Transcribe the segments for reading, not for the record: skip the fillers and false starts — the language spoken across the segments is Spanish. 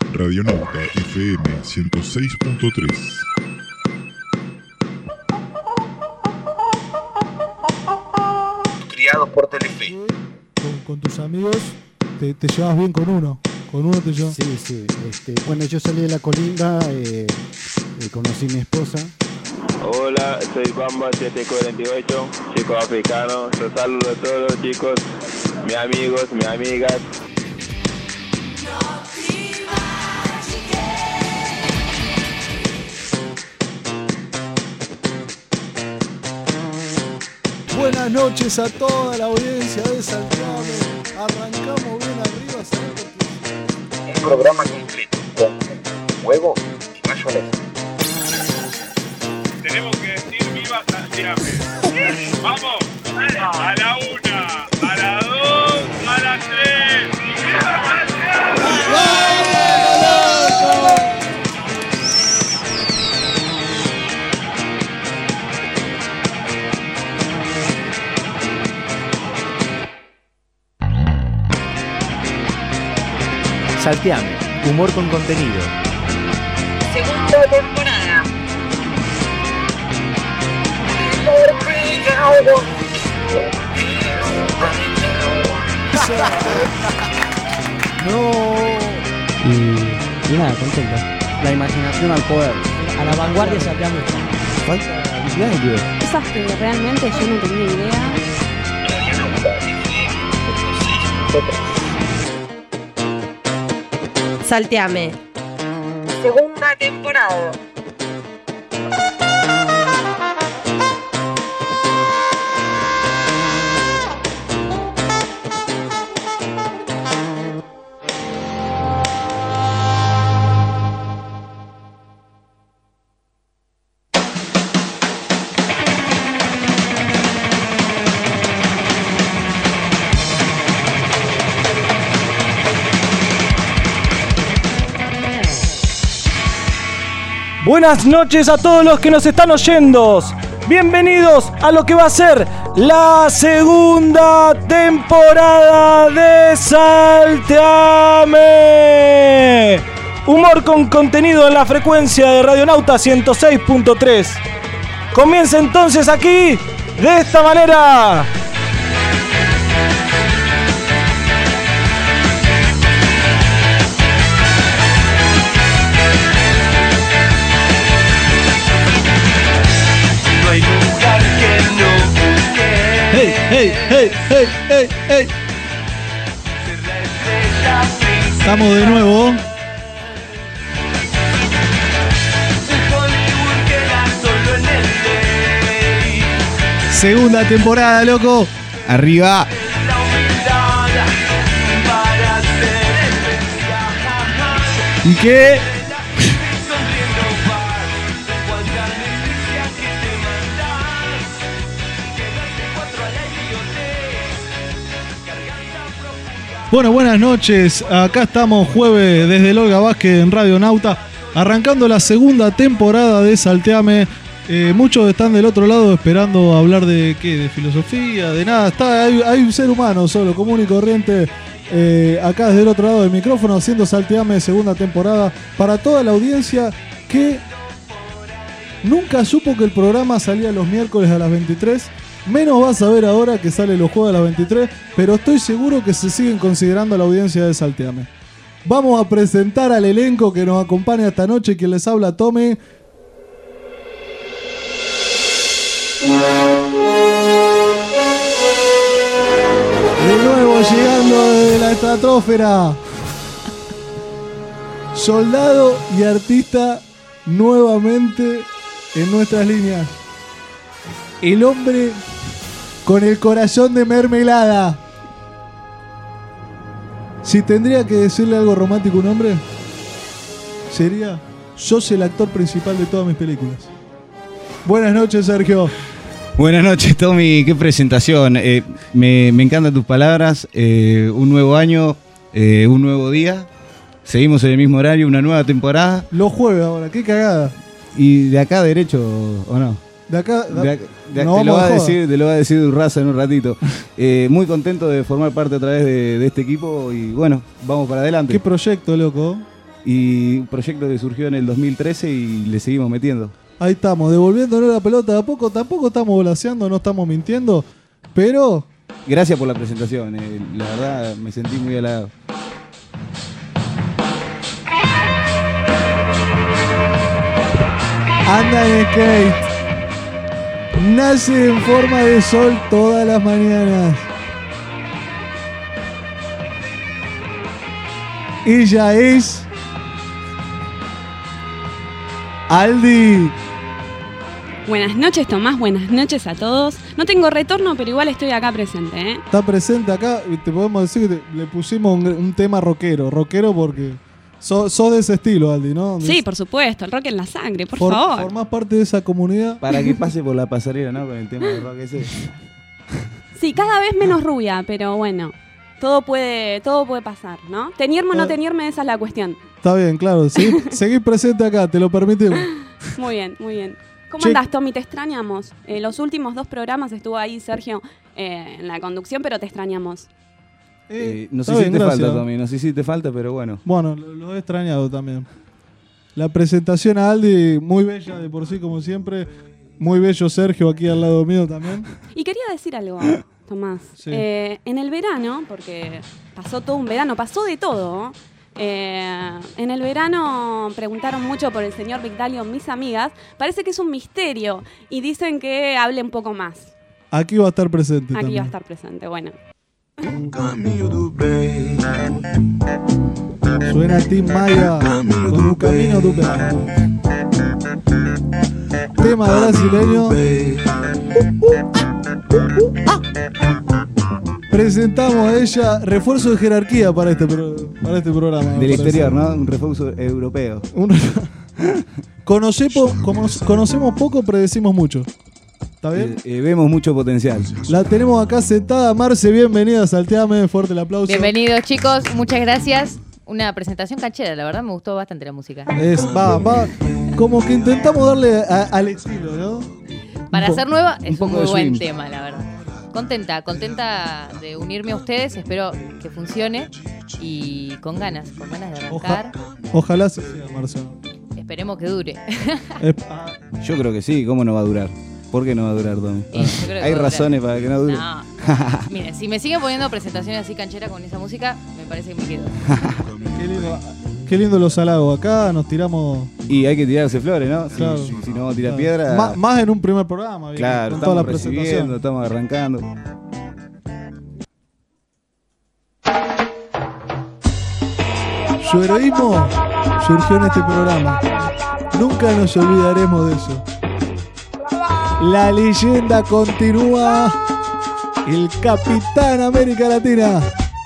Radionauta FM 106.3. Criado por Telefe. Con tus amigos te llevas bien con uno. Con uno te llevas. Sí. Bueno, yo salí de la colinda, conocí a mi esposa. Hola, soy Bamba 748, chico africano. Los saludo a todos, chicos, mis amigos, mis amigas. Buenas noches a toda la audiencia de Santiago. Arrancamos bien arriba, ¿sabes por qué? Un programa completo con huevo y mayonesa. Tenemos que decir viva Santiago. ¡Vamos! A la 1, a la 2, a la 3. ¡Viva Santiago! Salteame, humor con contenido. Segunda temporada. No. Y nada, contento. La imaginación al poder. A la vanguardia Salteame. Falta habilidades, tío. Cosas que realmente yo no tenía idea. Salteame. Segunda temporada. Buenas noches a todos los que nos están oyendo. Bienvenidos a lo que va a ser la segunda temporada de Salteame. Humor con contenido en la frecuencia de Radionauta 106.3. Comienza entonces aquí de esta manera. Hey. Estamos de nuevo. Segunda temporada, loco. Arriba. ¿Y qué? Bueno, buenas noches. Acá estamos jueves desde el Olga Vázquez en Radionauta, arrancando la segunda temporada de Salteame. Muchos están del otro lado esperando hablar de qué, de filosofía, de nada. Hay un ser humano solo, común y corriente, acá desde el otro lado del micrófono haciendo Salteame segunda temporada para toda la audiencia que nunca supo que el programa salía los miércoles a las 23. Menos vas a ver ahora que sale los jueves a las 23, pero estoy seguro que se siguen considerando a la audiencia de Salteame. Vamos a presentar al elenco que nos acompaña esta noche, quien les habla, Tommy. De nuevo llegando desde la estratosfera. Soldado y artista nuevamente en nuestras líneas. El hombre con el corazón de mermelada. Si tendría que decirle algo romántico a un hombre, sería: sos el actor principal de todas mis películas. Buenas noches, Sergio. Buenas noches, Tommy. Qué presentación. Me encantan tus palabras. Un nuevo año, un nuevo día. Seguimos en el mismo horario, una nueva temporada. Los jueves ahora, qué cagada. ¿Y de acá derecho o no? De acá te lo va a decir Durraza en un ratito. Muy contento de formar parte a través de este equipo y bueno, vamos para adelante. ¿Qué proyecto, loco? Y un proyecto que surgió en el 2013 y le seguimos metiendo. Ahí estamos, devolviéndole la pelota de a poco. Tampoco estamos volaseando, no estamos mintiendo, pero... Gracias por la presentación, la verdad me sentí muy halagado. Anda en skate. Nace en forma de sol todas las mañanas. Ella es... Aldi. Buenas noches, Tomás. Buenas noches a todos. No tengo retorno, pero igual estoy acá presente, ¿eh? Está presente acá y te podemos decir que le pusimos un tema rockero. Rockero porque sos de ese estilo, Aldi, ¿no? Sí, por supuesto. El rock en la sangre, por favor. Formás parte de esa comunidad. Para que pase por la pasarela, ¿no? Con el tema del rock ese. Sí, cada vez menos rubia, pero bueno. Todo puede pasar, ¿no? Teñirme o no teñirme, esa es la cuestión. Está bien, claro. Seguís presente acá, te lo permitimos. Muy bien, muy bien. ¿Cómo andás, Tommy? Te extrañamos. Los últimos 2 programas estuvo ahí Sergio en la conducción, pero te extrañamos. Nos hiciste falta, Tommy, nos hiciste falta, pero bueno. Bueno, lo he extrañado también. La presentación a Aldi, muy bella de por sí, como siempre. Muy bello Sergio aquí al lado mío también. Y quería decir algo, Tomás. Sí. En el verano, porque pasó todo un verano, pasó de todo. En el verano preguntaron mucho por el señor Vigdalio, mis amigas. Parece que es un misterio y dicen que hable un poco más. Aquí va a estar presente. Aquí también va a estar presente, bueno. Suena Tim Maya con Un Camino do Bem. Tema brasileño. Presentamos a ella refuerzo de jerarquía para este programa. Del exterior, ¿no? Un refuerzo europeo. Conocemos poco, predecimos mucho. ¿Está bien? Vemos mucho potencial. La tenemos acá sentada. Marce, bienvenida. Salteame, fuerte el aplauso. Bienvenidos, chicos. Muchas gracias. Una presentación canchera, la verdad me gustó bastante la música. Va. Como que intentamos darle al estilo, ¿no? Para ser nueva es un muy buen swing. tema, la verdad. Contenta de unirme a ustedes, espero que funcione y con ganas de arrancar. Ojalá se sea, Marcelo. Esperemos que dure. Yo creo que sí, ¿cómo no va a durar? ¿Por qué no va a durar, Tom? Hay razones para que no dure. No. Miren, si me siguen poniendo presentaciones así cancheras con esa música, me parece que me quedo. Qué lindo los halagos. Acá nos tiramos. Y hay que tirarse flores, ¿no? Claro. Si no vamos a tirar piedra. Más en un primer programa. Bien, claro, con estamos toda la recibiendo, estamos arrancando. Su heroísmo surgió en este programa. Nunca nos olvidaremos de eso. La leyenda continúa. El Capitán América Latina.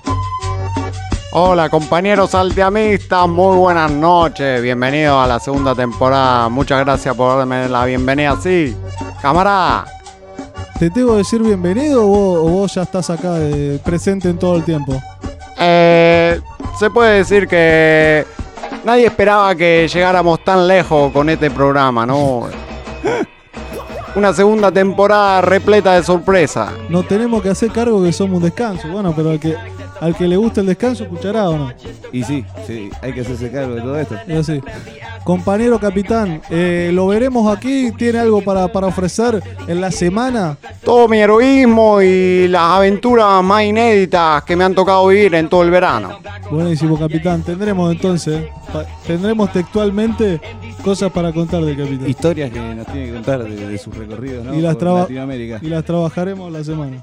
Hola compañeros salteamistas, muy buenas noches, bienvenidos a la segunda temporada, muchas gracias por darme la bienvenida, sí, camarada. ¿Te tengo que decir bienvenido o vos ya estás acá presente en todo el tiempo? Se puede decir que nadie esperaba que llegáramos tan lejos con este programa, ¿no? Una segunda temporada repleta de sorpresa. Nos tenemos que hacer cargo que somos un descanso, bueno, pero al que le gusta el descanso, escuchará o no. Y sí, hay que hacerse cargo de todo esto. Es así. Compañero capitán, lo veremos aquí. ¿Tiene algo para ofrecer en la semana? Todo mi heroísmo y las aventuras más inéditas que me han tocado vivir en todo el verano. Buenísimo, capitán. Tendremos textualmente cosas para contar del capitán. Historias que nos tiene que contar de sus recorridos, ¿no? Y las por Latinoamérica. Y las trabajaremos la semana.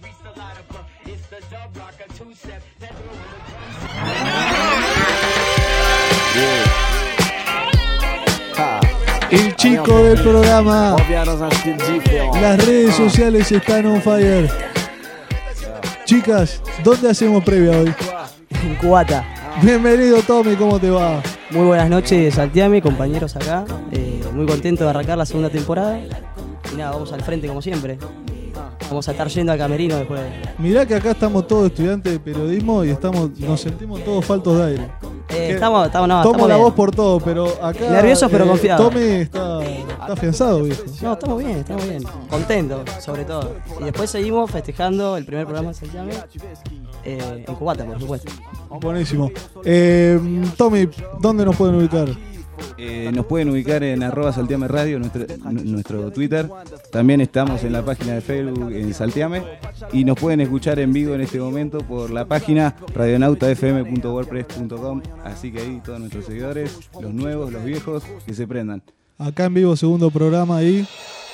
El chico del programa. Las redes sociales están on fire. Chicas, ¿dónde hacemos previa hoy? En Cubata. Bienvenido, Tommy, ¿cómo te va? Muy buenas noches, Salteame, compañeros acá. Muy contento de arrancar la segunda temporada. Y nada, vamos al frente como siempre. Vamos a estar yendo al camerino después. Mirá que acá estamos todos estudiantes de periodismo y nos sentimos todos faltos de aire. Estamos Tomo la bien. voz por todo, pero acá. Nerviosos pero confiados. Tommy está afianzado, viejo. No, estamos bien. Contentos, sobre todo. Y después seguimos festejando el primer programa de Salteame en Cubata, por supuesto. Buenísimo. Tommy, ¿dónde nos pueden ubicar? Nos pueden ubicar en @Salteame Radio, nuestro Twitter. También estamos en la página de Facebook en Salteame. Y nos pueden escuchar en vivo en este momento por la página radionautafm.wordpress.com. Así que ahí todos nuestros seguidores, los nuevos, los viejos, que se prendan. Acá en vivo, segundo programa ahí.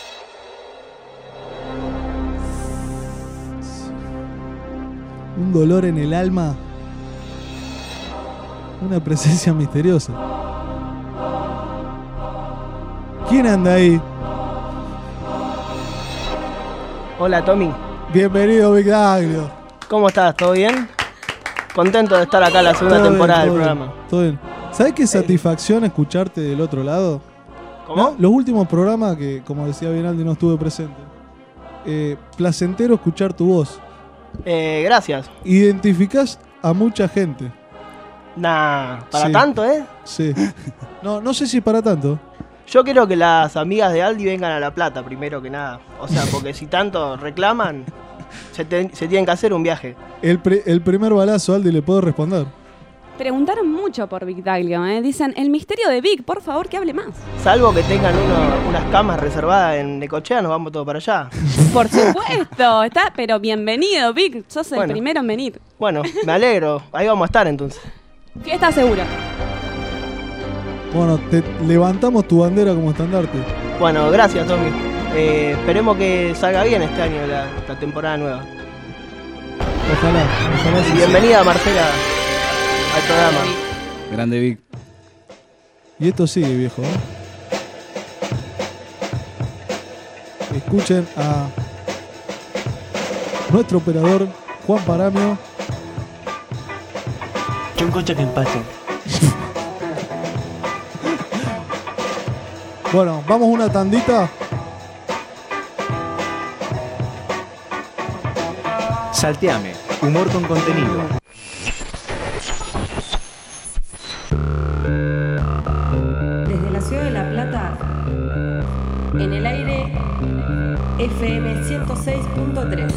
Un dolor en el alma. Una presencia misteriosa. ¿Quién anda ahí? Hola Tommy. Bienvenido, Big Daglio. ¿Cómo estás? ¿Todo bien? Contento de estar acá en la segunda temporada del programa. Todo bien. ¿Sabés qué satisfacción escucharte del otro lado? ¿Cómo? ¿No? Los últimos programas que, como decía Binaldi, no estuve presente. Placentero escuchar tu voz. Gracias. Identificás a mucha gente. Nah, para Sí. tanto, ¿eh? Sí. No sé si para tanto. Yo quiero que las amigas de Aldi vengan a La Plata, primero que nada. O sea, porque si tanto reclaman, se tienen que hacer un viaje. El primer balazo, Aldi, le puedo responder. Preguntaron mucho por Vic Daglio, ¿eh? Dicen, el misterio de Vic, por favor, que hable más. Salvo que tengan unas camas reservadas en Necochea, nos vamos todos para allá. Por supuesto, pero bienvenido, Vic. Sos el Bueno. primero en venir. Bueno, me alegro. Ahí vamos a estar entonces. Fiesta segura. Bueno, te levantamos tu bandera como estandarte. Bueno, gracias Tommy. Esperemos que salga bien este año la temporada nueva. Ojalá Y sí. bienvenida Marcela al programa. Grande Vic. Y esto sigue, viejo. Escuchen a nuestro operador, Juan Paramio. Yo encuentro que empaten. Bueno, vamos una tandita. Salteame, humor con contenido. Desde la ciudad de La Plata, en el aire FM 106.3.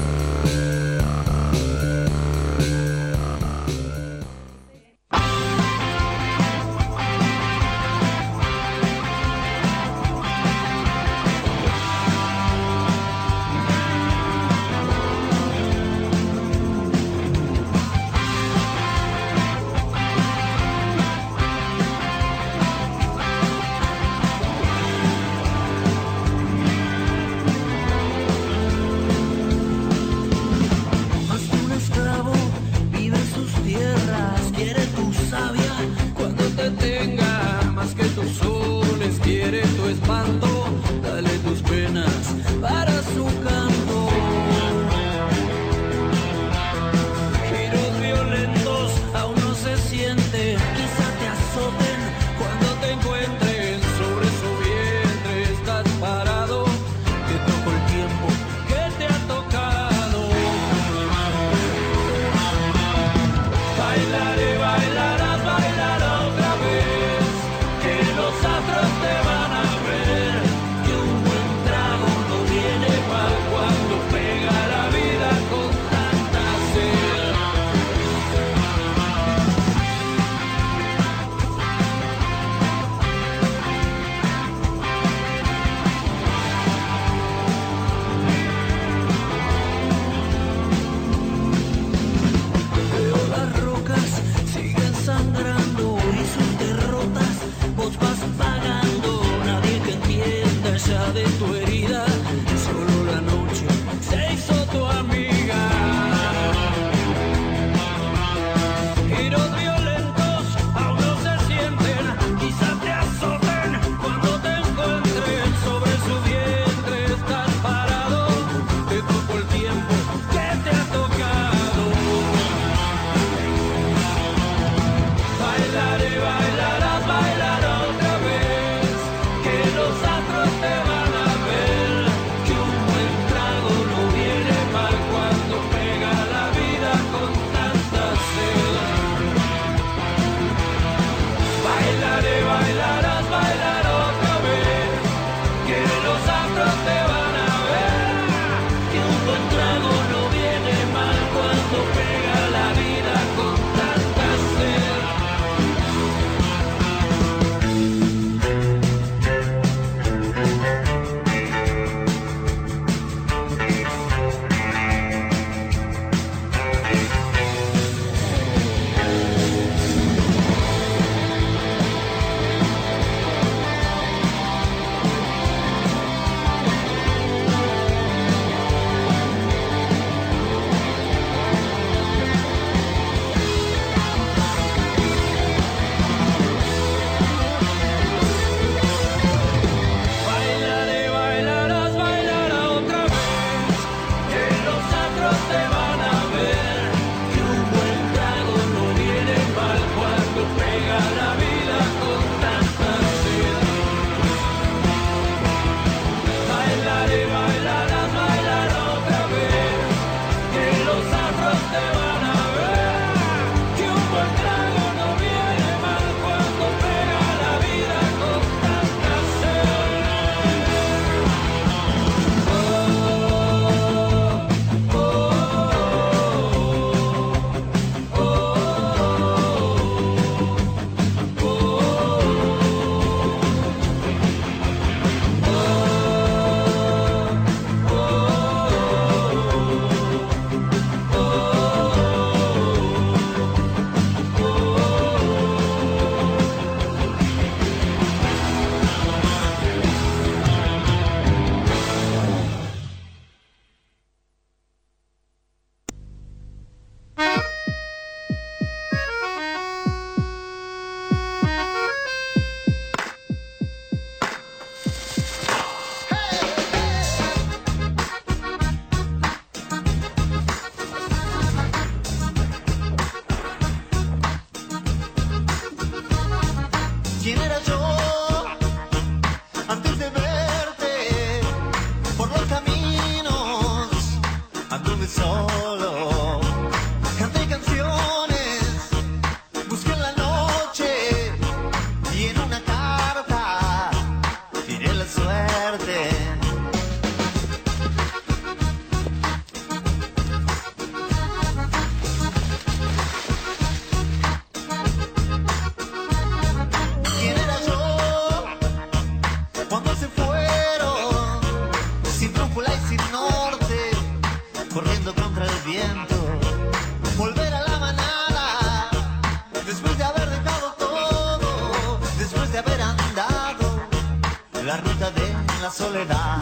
la ruta de la soledad.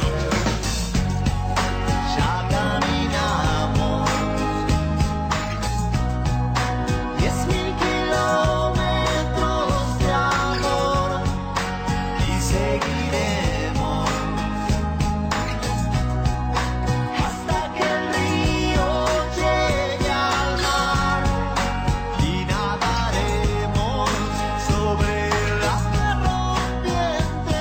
Ya caminamos 10.000 kilómetros de amor y seguiremos hasta que el río llegue al mar y nadaremos sobre la rompiente.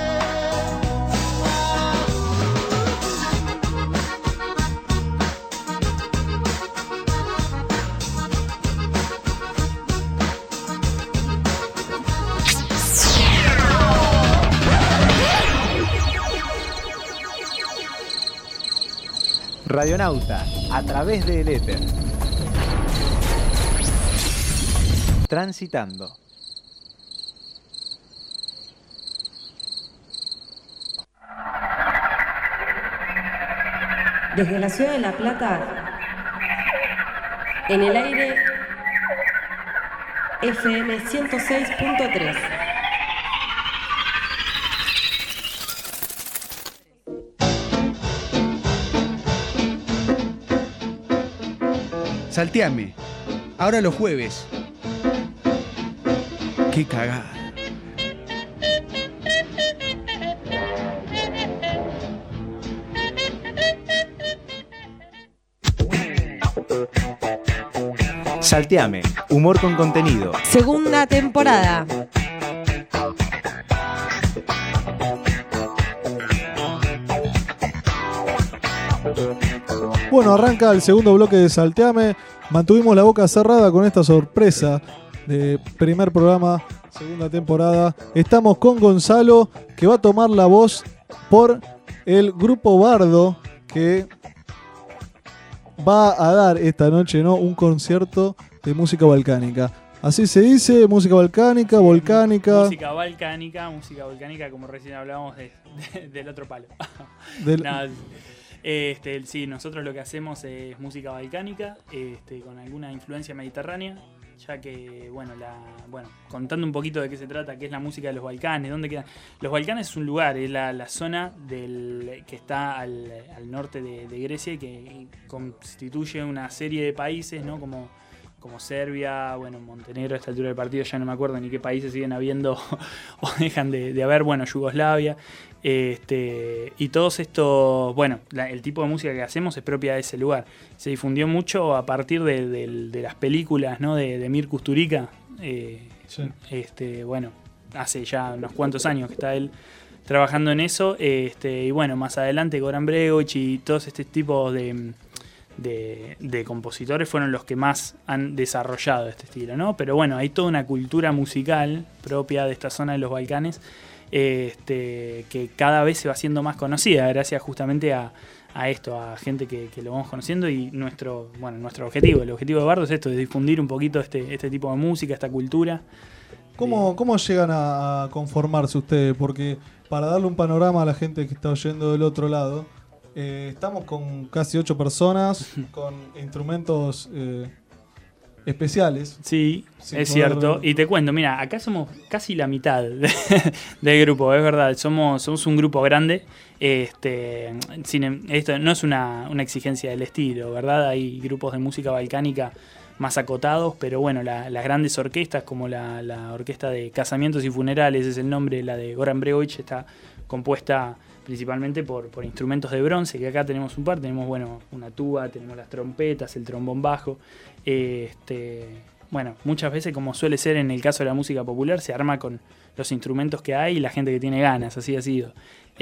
Radionauta, a través del éter. Transitando. Desde la ciudad de La Plata, en el aire FM 106.3. Salteame. Ahora los jueves. Qué cagada. Salteame, humor con contenido. Segunda temporada. Bueno, arranca el segundo bloque de Salteame. Mantuvimos la boca cerrada con esta sorpresa de primer programa, segunda temporada. Estamos con Gonzalo, que va a tomar la voz por el grupo Bardo, que va a dar esta noche, ¿no?, un concierto de música balcánica. Así se dice, música balcánica, volcánica. Música volcánica, como recién hablábamos del otro palo. No, sí, nosotros lo que hacemos es música balcánica, con alguna influencia mediterránea, ya que, bueno, contando un poquito de qué se trata, qué es la música de los Balcanes, dónde quedan. Los Balcanes es un lugar, es la zona que está al norte de Grecia y que constituye una serie de países, ¿no? Como Serbia, bueno, Montenegro, a esta altura del partido ya no me acuerdo ni qué países siguen habiendo o dejan de haber, bueno, Yugoslavia, y todos estos, bueno, el tipo de música que hacemos es propia de ese lugar. Se difundió mucho a partir de las películas, ¿no?, de Mir Kusturica, bueno, hace ya unos cuantos años que está él trabajando en eso, y bueno, más adelante Goran Bregović y todos este tipo de compositores fueron los que más han desarrollado este estilo, ¿no? Pero bueno, hay toda una cultura musical propia de esta zona de los Balcanes, que cada vez se va haciendo más conocida gracias justamente a esto, a gente que lo vamos conociendo, y nuestro objetivo, el objetivo de Bardo es esto, de difundir un poquito este tipo de música, esta cultura. ¿Cómo llegan a conformarse ustedes? Porque para darle un panorama a la gente que está oyendo del otro lado, estamos con casi 8 personas, con instrumentos especiales. Sí, es cierto. Y te cuento, mira, acá somos casi la mitad del grupo, es verdad. Somos un grupo grande. Esto no es una exigencia del estilo, ¿verdad? Hay grupos de música balcánica más acotados, pero bueno, las grandes orquestas, como la orquesta de casamientos y funerales, es el nombre, la de Goran Bregović, está compuesta principalmente por instrumentos de bronce, que acá tenemos un par, tenemos, bueno, una tuba, tenemos las trompetas, el trombón bajo, bueno, muchas veces, como suele ser en el caso de la música popular, se arma con los instrumentos que hay y la gente que tiene ganas, así ha sido.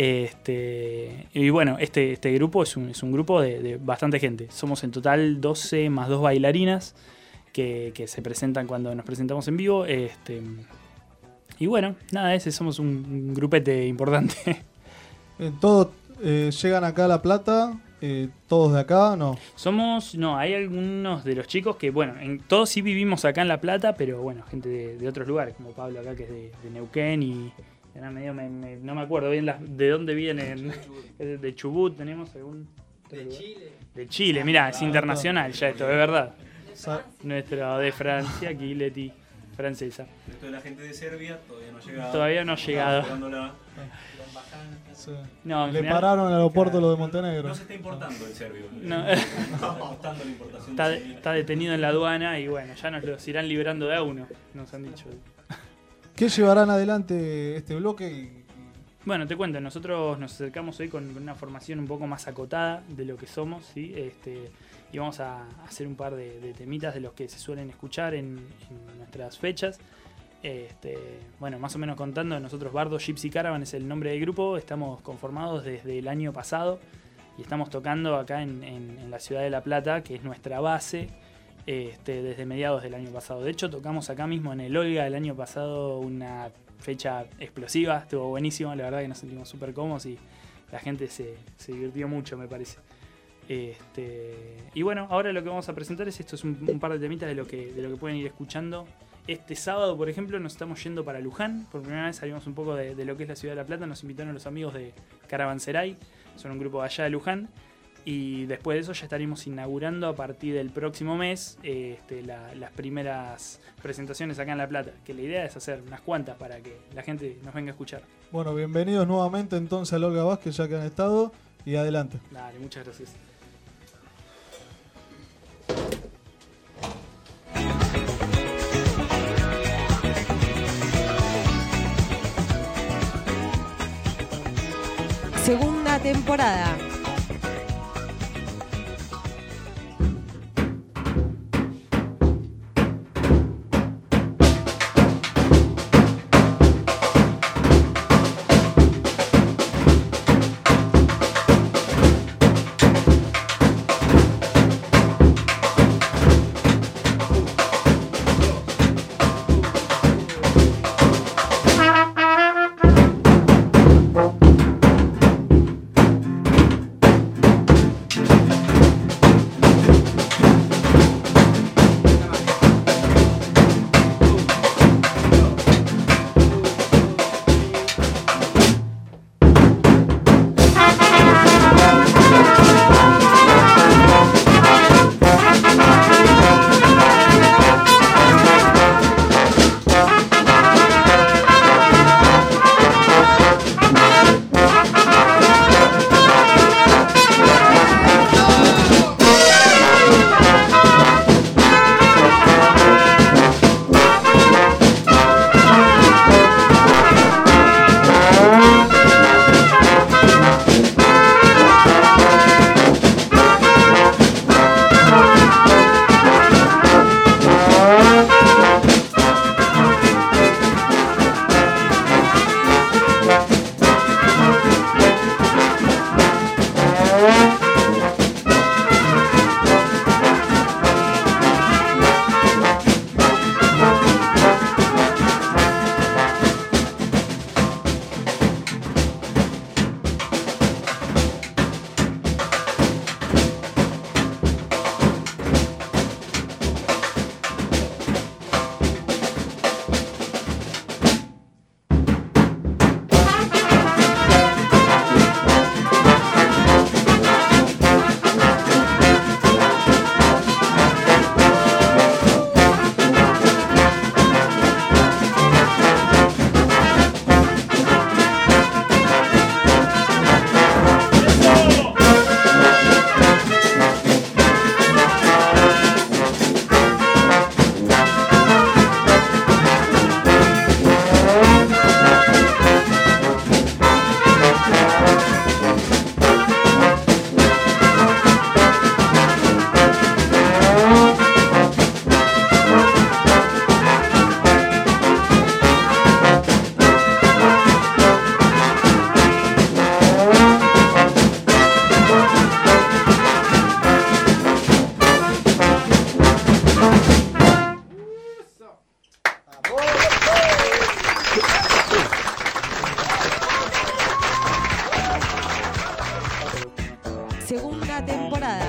Y bueno, este grupo es un grupo de bastante gente. Somos en total 12 más 2 bailarinas que se presentan cuando nos presentamos en vivo. Y bueno, nada, somos un grupete importante. Todos llegan acá a La Plata, todos de acá, ¿no? Hay algunos de los chicos que, bueno, todos sí vivimos acá en La Plata, pero bueno, gente de otros lugares, como Pablo acá, que es de Neuquén, y ahora no me acuerdo bien de dónde vienen. De Chubut tenemos algún... De Chile. De Chile, mirá, es internacional ya esto, es verdad. Nuestro de Francia, aquí Leti. francesa. Esto de la gente de Serbia todavía no ha llegado. Todavía no ha llegado. Sí. No, en Le general- pararon el aeropuerto lo de Montenegro. No se está importando el serbio. No. Está costando la importación. Está detenido en la aduana y bueno, ya nos los irán librando de a uno, nos han dicho. ¿Qué llevarán adelante este bloque? Bueno, te cuento, nosotros nos acercamos hoy con una formación un poco más acotada de lo que somos, ¿sí? Y vamos a hacer un par de temitas de los que se suelen escuchar en nuestras fechas. Bueno, más o menos contando, nosotros Bardo Gypsy Caravan es el nombre del grupo, estamos conformados desde el año pasado y estamos tocando acá en la ciudad de La Plata, que es nuestra base, desde mediados del año pasado. De hecho, tocamos acá mismo en el Olga el año pasado una fecha explosiva, estuvo buenísimo, la verdad que nos sentimos súper cómodos y la gente se divirtió mucho, me parece. Y bueno, ahora lo que vamos a presentar es un par de temitas de lo que pueden ir escuchando. Este sábado, por ejemplo, nos estamos yendo para Luján. Por primera vez salimos un poco de lo que es la ciudad de La Plata. Nos invitaron los amigos de Caravanserai. Son un grupo allá de Luján. Y después de eso ya estaremos inaugurando a partir del próximo mes las primeras presentaciones acá en La Plata. Que la idea es hacer unas cuantas para que la gente nos venga a escuchar. Bueno, bienvenidos nuevamente entonces al Olga Vázquez, ya que han estado. Y adelante. Dale, muchas gracias. Segunda temporada. Segunda temporada.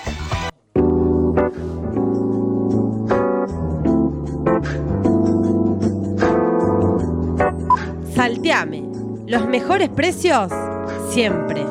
Salteame. Los mejores precios siempre.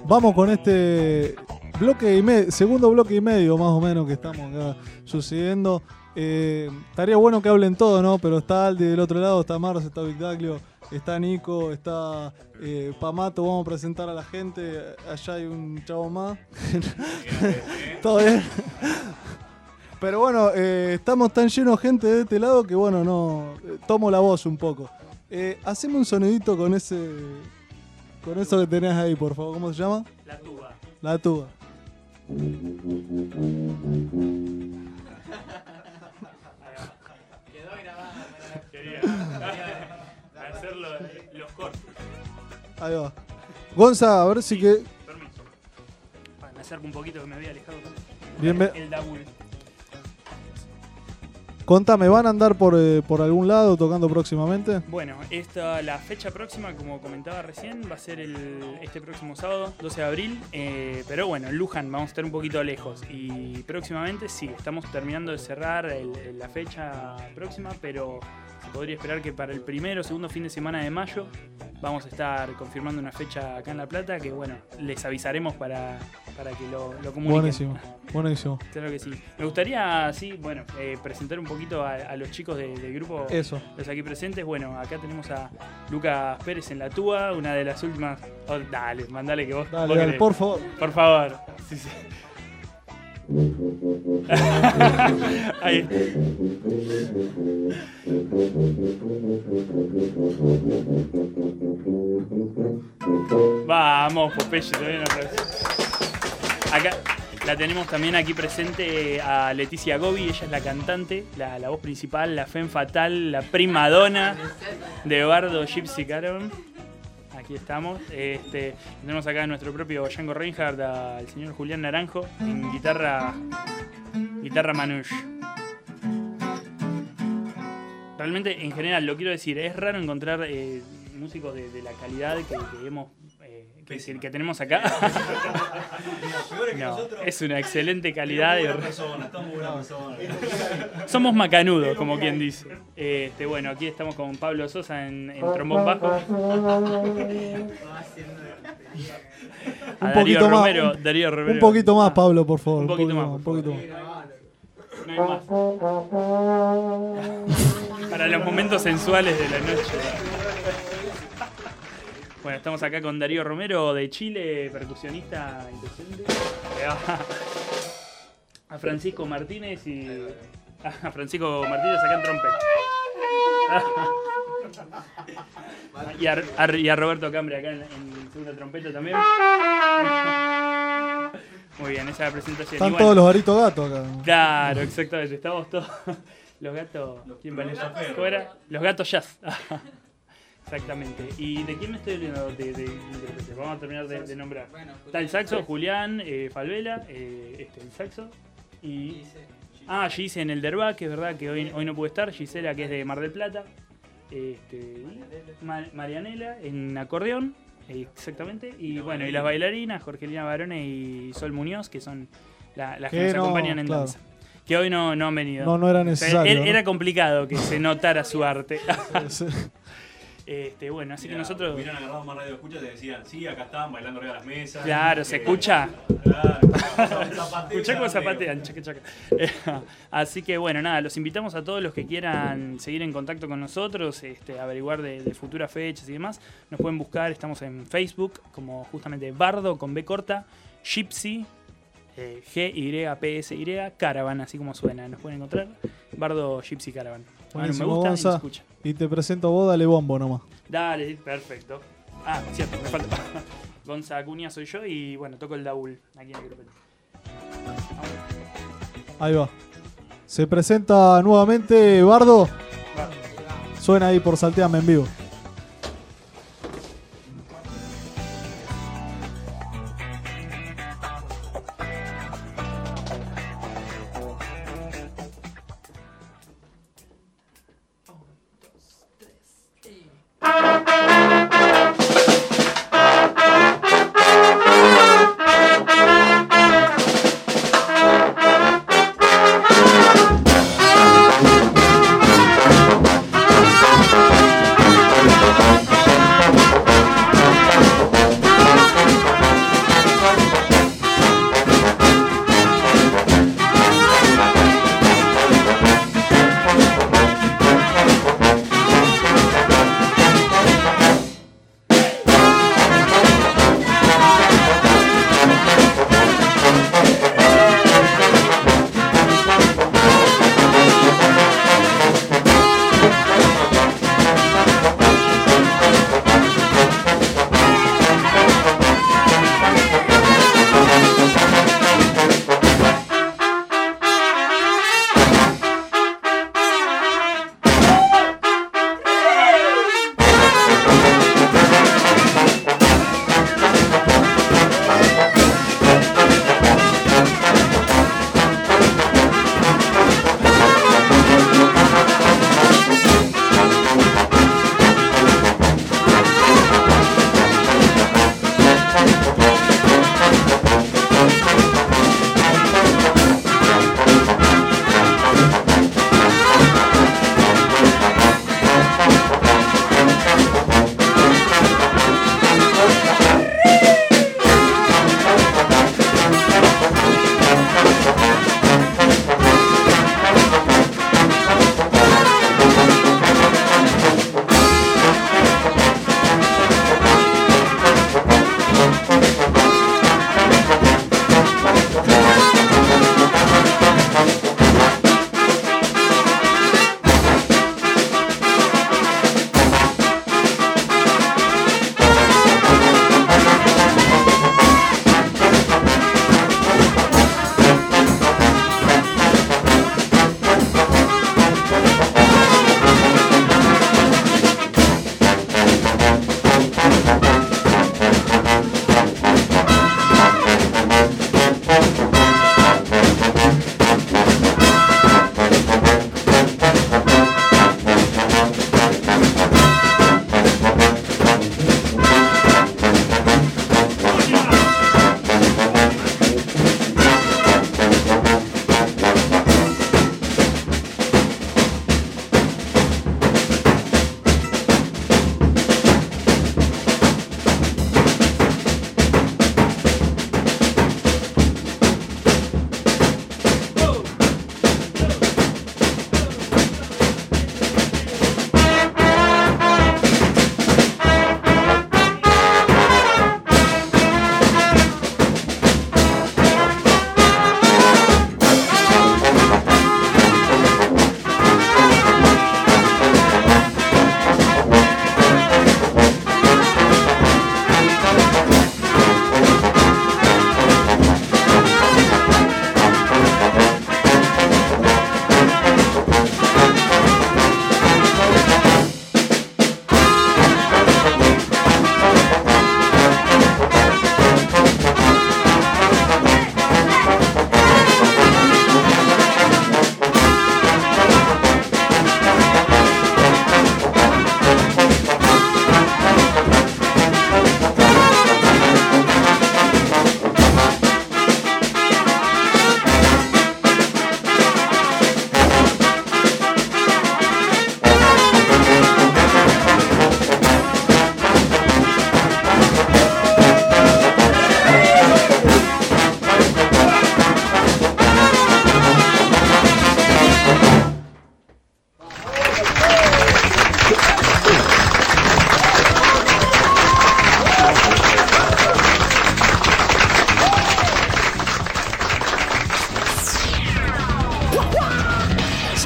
vamos con este segundo bloque y medio más o menos que estamos acá sucediendo. Estaría bueno que hablen todos, ¿no? Pero está Aldi del otro lado, está Mars, está Vicdaglio, está Nico, está Pamato. Vamos a presentar a la gente. Allá hay un chavo más. Todo bien. Pero bueno, estamos tan llenos de gente de este lado que bueno, no tomo la voz un poco. Haceme un sonidito con eso que tenés ahí, por favor. ¿Cómo se llama? La tuba. La tuba. Quedó grabado. Quería hacerlo los cortes. Ahí va. Gonza, a ver si que... Permiso. Me acerco un poquito que me había alejado. Bien, el double. Contame, ¿van a andar por algún lado tocando próximamente? Bueno, la fecha próxima, como comentaba recién, va a ser este próximo sábado, 12 de abril. Pero bueno, en Luján vamos a estar un poquito lejos. Y próximamente sí, estamos terminando de cerrar la fecha próxima, pero se podría esperar que para el primero o segundo fin de semana de mayo vamos a estar confirmando una fecha acá en La Plata, que bueno, les avisaremos para que lo comuniquen. Buenísimo. Claro que sí. Me gustaría, presentar un poquito a los chicos del grupo. Eso. Los aquí presentes. Bueno, acá tenemos a Lucas Pérez en la tuba, una de las últimas... Oh, dale, mandale que vos... Dale, por favor. Por favor. Sí, sí. Ahí. Vamos, Popeye, todavía no. Acá la tenemos también aquí presente a Leticia Gobi, ella es la cantante, la voz principal, la femme fatal, la prima donna de Bardo Gypsy Caravan. Aquí estamos. Tenemos acá a nuestro propio Django Reinhardt, al señor Julián Naranjo, en guitarra manouche. Realmente, en general, lo quiero decir, es raro encontrar músicos de la calidad que tenemos acá. No, es una excelente calidad. Somos macanudos, como quien dice. Bueno, aquí estamos con Pablo Sosa en trombón bajo. Un poquito más. Darío Romero. Un poquito más, Pablo, por favor. Un poquito más. No hay más. Para los momentos sensuales de la noche. Bueno, estamos acá con Darío Romero de Chile, percusionista impresionante. A Francisco Martínez acá en trompeta. Y a Roberto Cambre acá en segunda trompeta también. Muy bien, esa es la presentación. Están todos los aritos gatos acá. Claro, exactamente. Estamos todos. Los gatos. ¿Quién van ellos? ¿Cómo era? Los gatos jazz. Exactamente. ¿Y de quién me estoy olvidando? Vamos a terminar de nombrar. Está el saxo, Julián, Falvela, el saxo. Y. Gise en el Derba, que es verdad que hoy no puede estar. Gisela, que es de Mar del Plata. Marianela en acordeón. Exactamente. Y bueno, y las bailarinas, Jorgelina Barone y Sol Muñoz, que son las que nos acompañan en danza. Que hoy no han venido. No era necesario. Era complicado que se notara su arte. Bueno, así que nosotros... Hubieran agarrado más radio escuchas y decían, sí, acá estaban bailando arriba de las mesas. Claro, se escucha. Claro, escuchá cómo zapatean, chaca, chaca. Así que bueno, nada, los invitamos a todos los que quieran seguir en contacto con nosotros, averiguar de futuras fechas y demás. Nos pueden buscar, estamos en Facebook como justamente Bardo con B corta, Gypsy, Gypsy, Caravan, así como suena. Nos pueden encontrar, Bardo Gypsy Caravan. Bueno, me gusta y se escucha. Y te presento a vos, dale bombo nomás. Dale, perfecto. Cierto, me falta. Gonza Acuña soy yo y bueno, toco el daúl aquí en el grupo. Ahí va. Se presenta nuevamente Bardo. Suena ahí por Salteame en vivo.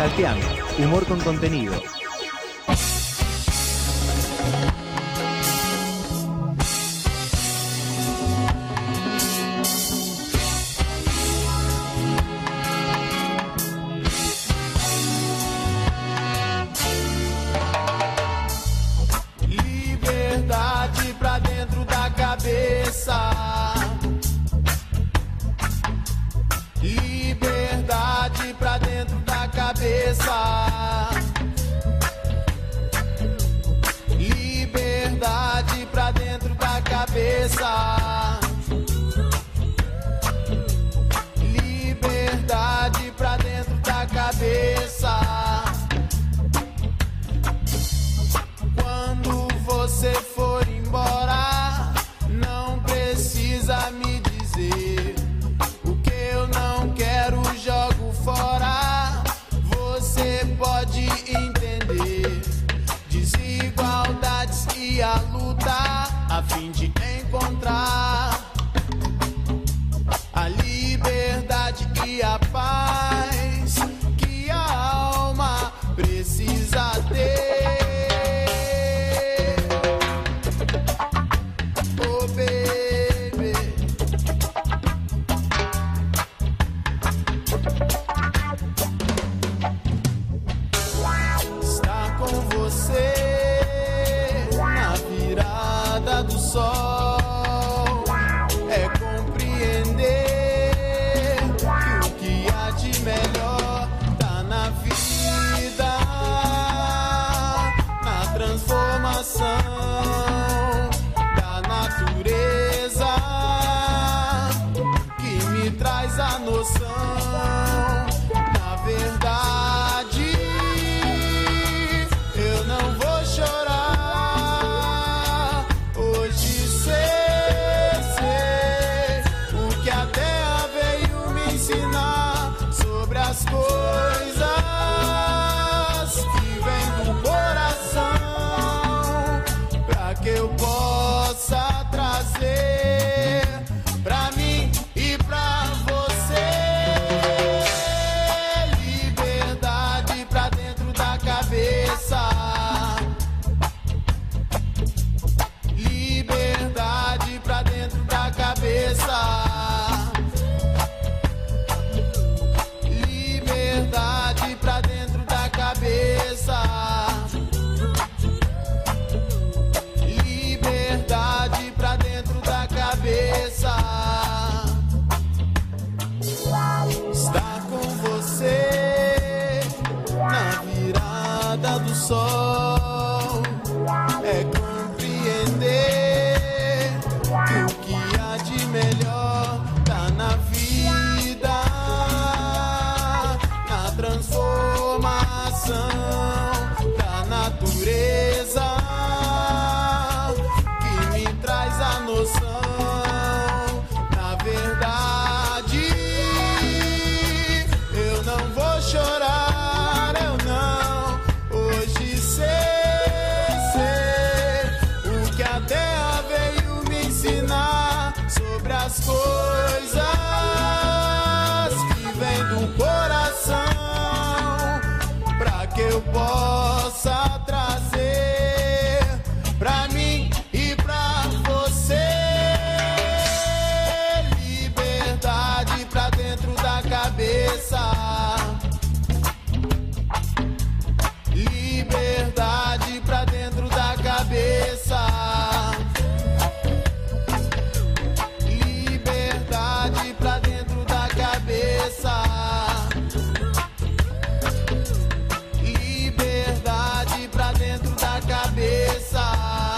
Salteame, humor con contenido. Liberdade pra dentro da cabeça. Liberdade pra dentro da cabeça. Liberdade pra dentro da cabeça. Liberdade pra dentro da cabeça. Quando você for embora, não precisa me dizer o que eu não quero, jogo fora. Você pode entender desigualdades e a luta a fim de encontrar a liberdade e a paz que a alma precisa ter. Oh baby, estar com você na virada do sol é compreender que o que há de melhor tá na vida, na transformação da natureza que me traz a noção. Na verdade, eu não vou chorar. Hoje sei o que a terra veio me ensinar sobre as coisas que vêm do coração, pra que eu possa trazer pra mim e pra você. Liberdade pra dentro da cabeça. Liberdade pra dentro da cabeça. Liberdade pra dentro da cabeça. Liberdade pra dentro da cabeça. Estar com você na virada do sol é compreender que o que há de melhor tá na vida, na transformação da natureza que me traz a noção. Na verdade, eu não vou chorar, eu não. Hoje sei o que a terra veio me ensinar sobre as coisas que vêm do coração, pra que eu possa trazer pra mim e pra você. Liberdade pra dentro da cabeça. Liberdade pra dentro da cabeça. Liberdade pra dentro da cabeça. Liberdade pra dentro da cabeça.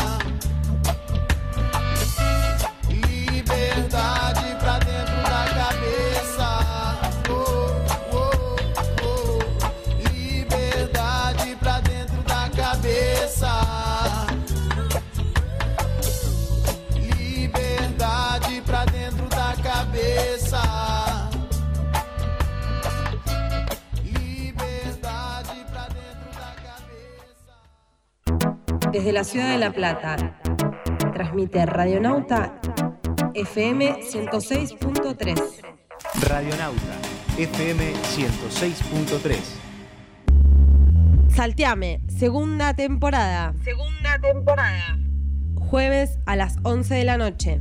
Liberdade pra dentro da cabeça. Oh, oh, oh. Liberdade pra dentro da cabeça. Liberdade pra dentro da cabeça. Liberdade pra dentro da cabeça. Desde la ciudad de La Plata, transmite Radionauta FM 106.3. Radionauta FM 106.3. Salteame, segunda temporada. Jueves a las 11 de la noche.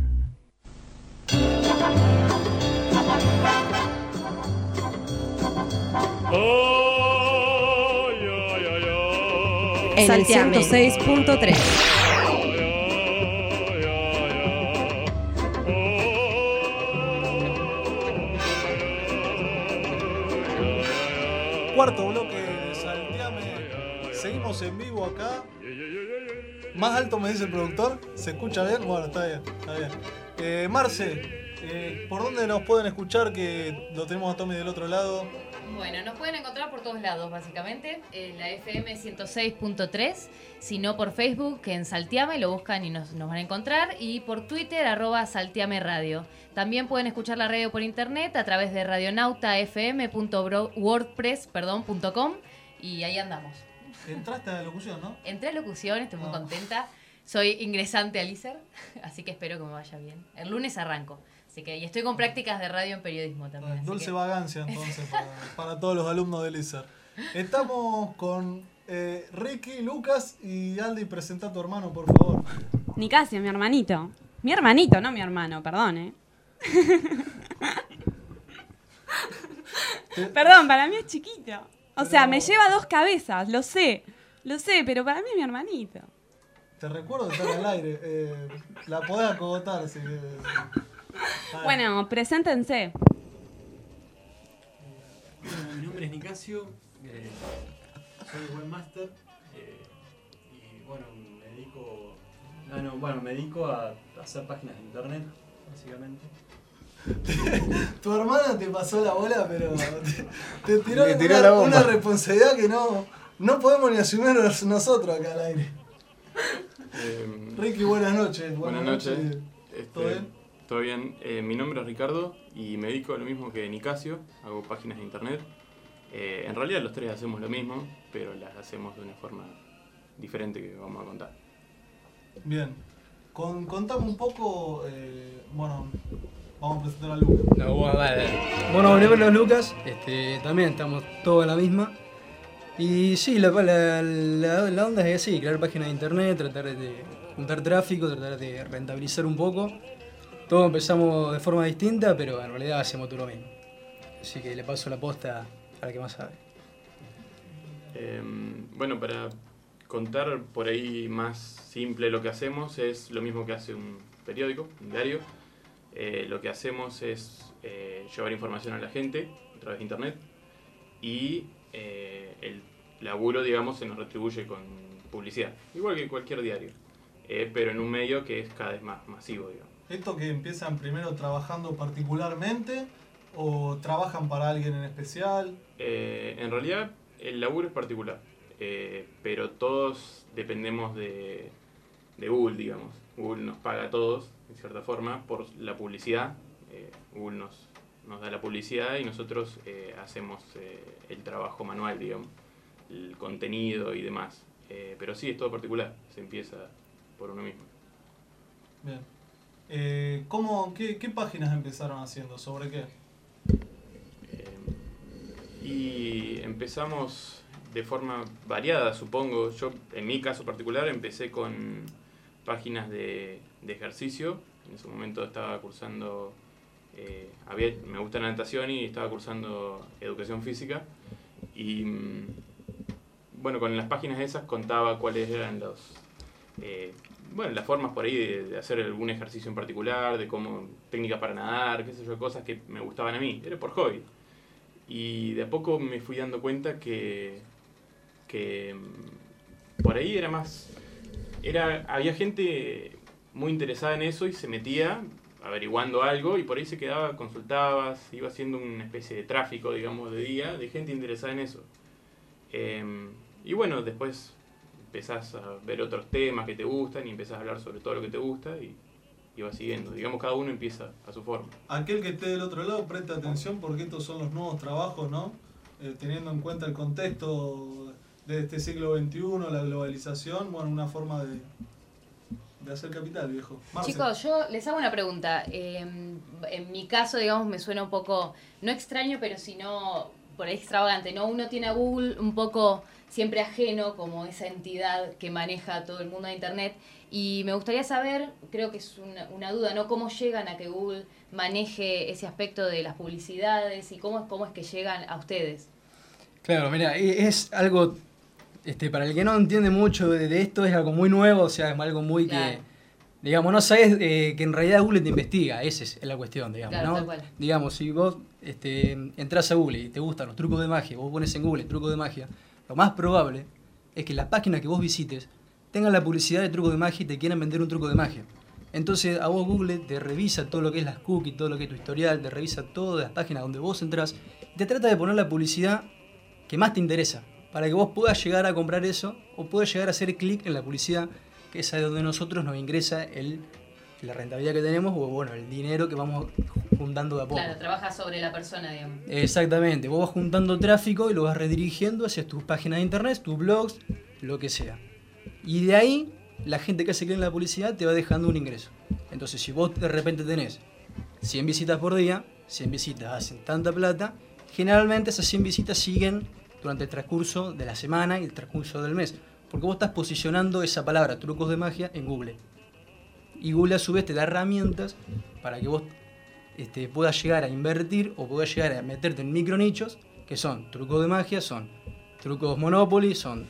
En el 106.3. Cuarto bloque de Salteame. Seguimos en vivo acá. Más alto me dice el productor. ¿Se escucha bien? Bueno, está bien. Marce, ¿por dónde nos pueden escuchar? Que lo tenemos a Tommy del otro lado. Bueno, nos pueden encontrar por todos lados, básicamente. En la FM 106.3. Si no, por Facebook, que en Salteame lo buscan y nos van a encontrar. Y por Twitter, @Salteame Radio. También pueden escuchar la radio por internet a través de radionautafm.wordpress.com. Y ahí andamos. Entraste a la locución, ¿no? Entré a locución, estoy muy contenta. Soy ingresante al ISER, así que espero que me vaya bien. El lunes arranco. Así que, y estoy con prácticas de radio en periodismo también. Dulce vagancia, entonces, para todos los alumnos del ISER. Estamos con Ricky, Lucas y Aldi. Presenta a tu hermano, por favor. Nicasio, mi hermanito. Mi hermanito, no mi hermano, perdón, Perdón, para mí es chiquito. O sea, me lleva 2 cabezas, lo sé, pero para mí es mi hermanito. Te recuerdo de estar al aire. La podés acogotar si querés. Bueno, preséntense. Bueno, mi nombre es Nicasio, soy webmaster y bueno, me dedico a hacer páginas de internet, básicamente. Tu hermana te pasó la bola, pero te tiró una responsabilidad que no podemos ni asumir nosotros acá al aire. Ricky, buenas noches. Buenas noches. ¿Todo bien? Todo bien. Mi nombre es Ricardo y me dedico a lo mismo que Nicasio. Hago páginas de internet. En realidad los tres hacemos lo mismo, pero las hacemos de una forma diferente que vamos a contar. Bien. Contame un poco, vamos a presentar a Lucas. Bueno, mi nombre es Lucas, también estamos todos en la misma. Y sí, la onda es así, crear páginas de internet, tratar de juntar tráfico, tratar de rentabilizar un poco. Todos empezamos de forma distinta, pero en realidad hacemos todo lo mismo. Así que le paso la posta a la que más sabe. Bueno, para contar por ahí más simple lo que hacemos, es lo mismo que hace un periódico, un diario. Lo que hacemos es llevar información a la gente a través de internet y el laburo, digamos, se nos retribuye con publicidad, igual que cualquier diario, pero en un medio que es cada vez más masivo, digamos. ¿Esto que empiezan primero trabajando particularmente o trabajan para alguien en especial? En realidad el laburo es particular, pero todos dependemos de Google, digamos. Google nos paga a todos, en cierta forma, por la publicidad. Google nos da la publicidad y nosotros hacemos el trabajo manual, digamos, el contenido y demás. Pero sí, es todo particular, se empieza por uno mismo. Bien. ¿Qué páginas empezaron haciendo? ¿Sobre qué? Y empezamos de forma variada, supongo. Yo, en mi caso particular, empecé con páginas de ejercicio. En ese momento estaba cursando, me gusta la natación y estaba cursando educación física. Y bueno, con las páginas esas contaba cuáles eran las formas por ahí de hacer algún ejercicio en particular, de cómo, técnicas para nadar, qué sé yo, cosas que me gustaban a mí. Era por hobby. Y de a poco me fui dando cuenta que por ahí había gente muy interesada en eso y se metía averiguando algo y por ahí se quedaba, consultaba, se iba haciendo una especie de tráfico, digamos, de día, de gente interesada en eso. Y bueno, después empezás a ver otros temas que te gustan y empezás a hablar sobre todo lo que te gusta y vas siguiendo. Digamos, cada uno empieza a su forma. Aquel que esté del otro lado presta atención porque estos son los nuevos trabajos, ¿no? Teniendo en cuenta el contexto de este siglo XXI, la globalización, bueno, una forma de hacer capital, viejo. Marce. Chicos, yo les hago una pregunta. En mi caso, digamos, me suena un poco, no extraño, pero sino por ahí extravagante, ¿no? Uno tiene a Google un poco siempre ajeno como esa entidad que maneja todo el mundo de Internet. Y me gustaría saber, creo que es una duda, ¿no? ¿Cómo llegan a que Google maneje ese aspecto de las publicidades y cómo es que llegan a ustedes? Claro, mira, es algo, para el que no entiende mucho de esto, es algo muy nuevo, o sea, es algo muy Claro. que, digamos, no sabes que en realidad Google te investiga, esa es la cuestión, digamos, Claro, ¿no? tal cual. Digamos, si vos entras a Google y te gustan los trucos de magia, vos pones en Google trucos de magia, lo más probable es que las páginas que vos visites tengan la publicidad de trucos de magia y te quieran vender un truco de magia. Entonces a vos Google te revisa todo lo que es las cookies, todo lo que es tu historial, te revisa todas las páginas donde vos entrás y te trata de poner la publicidad que más te interesa, para que vos puedas llegar a comprar eso o puedas llegar a hacer clic en la publicidad, que es ahí donde nosotros nos ingresa la rentabilidad que tenemos o bueno, el dinero que vamos juntando de a poco. Claro, trabaja sobre la persona, digamos. Exactamente, vos vas juntando tráfico y lo vas redirigiendo hacia tus páginas de internet, tus blogs, lo que sea. Y de ahí, la gente que hace clic en la publicidad te va dejando un ingreso. Entonces, si vos de repente tenés 100 visitas por día, 100 visitas hacen tanta plata, generalmente esas 100 visitas siguen durante el transcurso de la semana y el transcurso del mes. Porque vos estás posicionando esa palabra, trucos de magia, en Google. Y Google a su vez te da herramientas para que vos puedas llegar a invertir o puedas llegar a meterte en micronichos, que son trucos de magia, son trucos Monopoly, son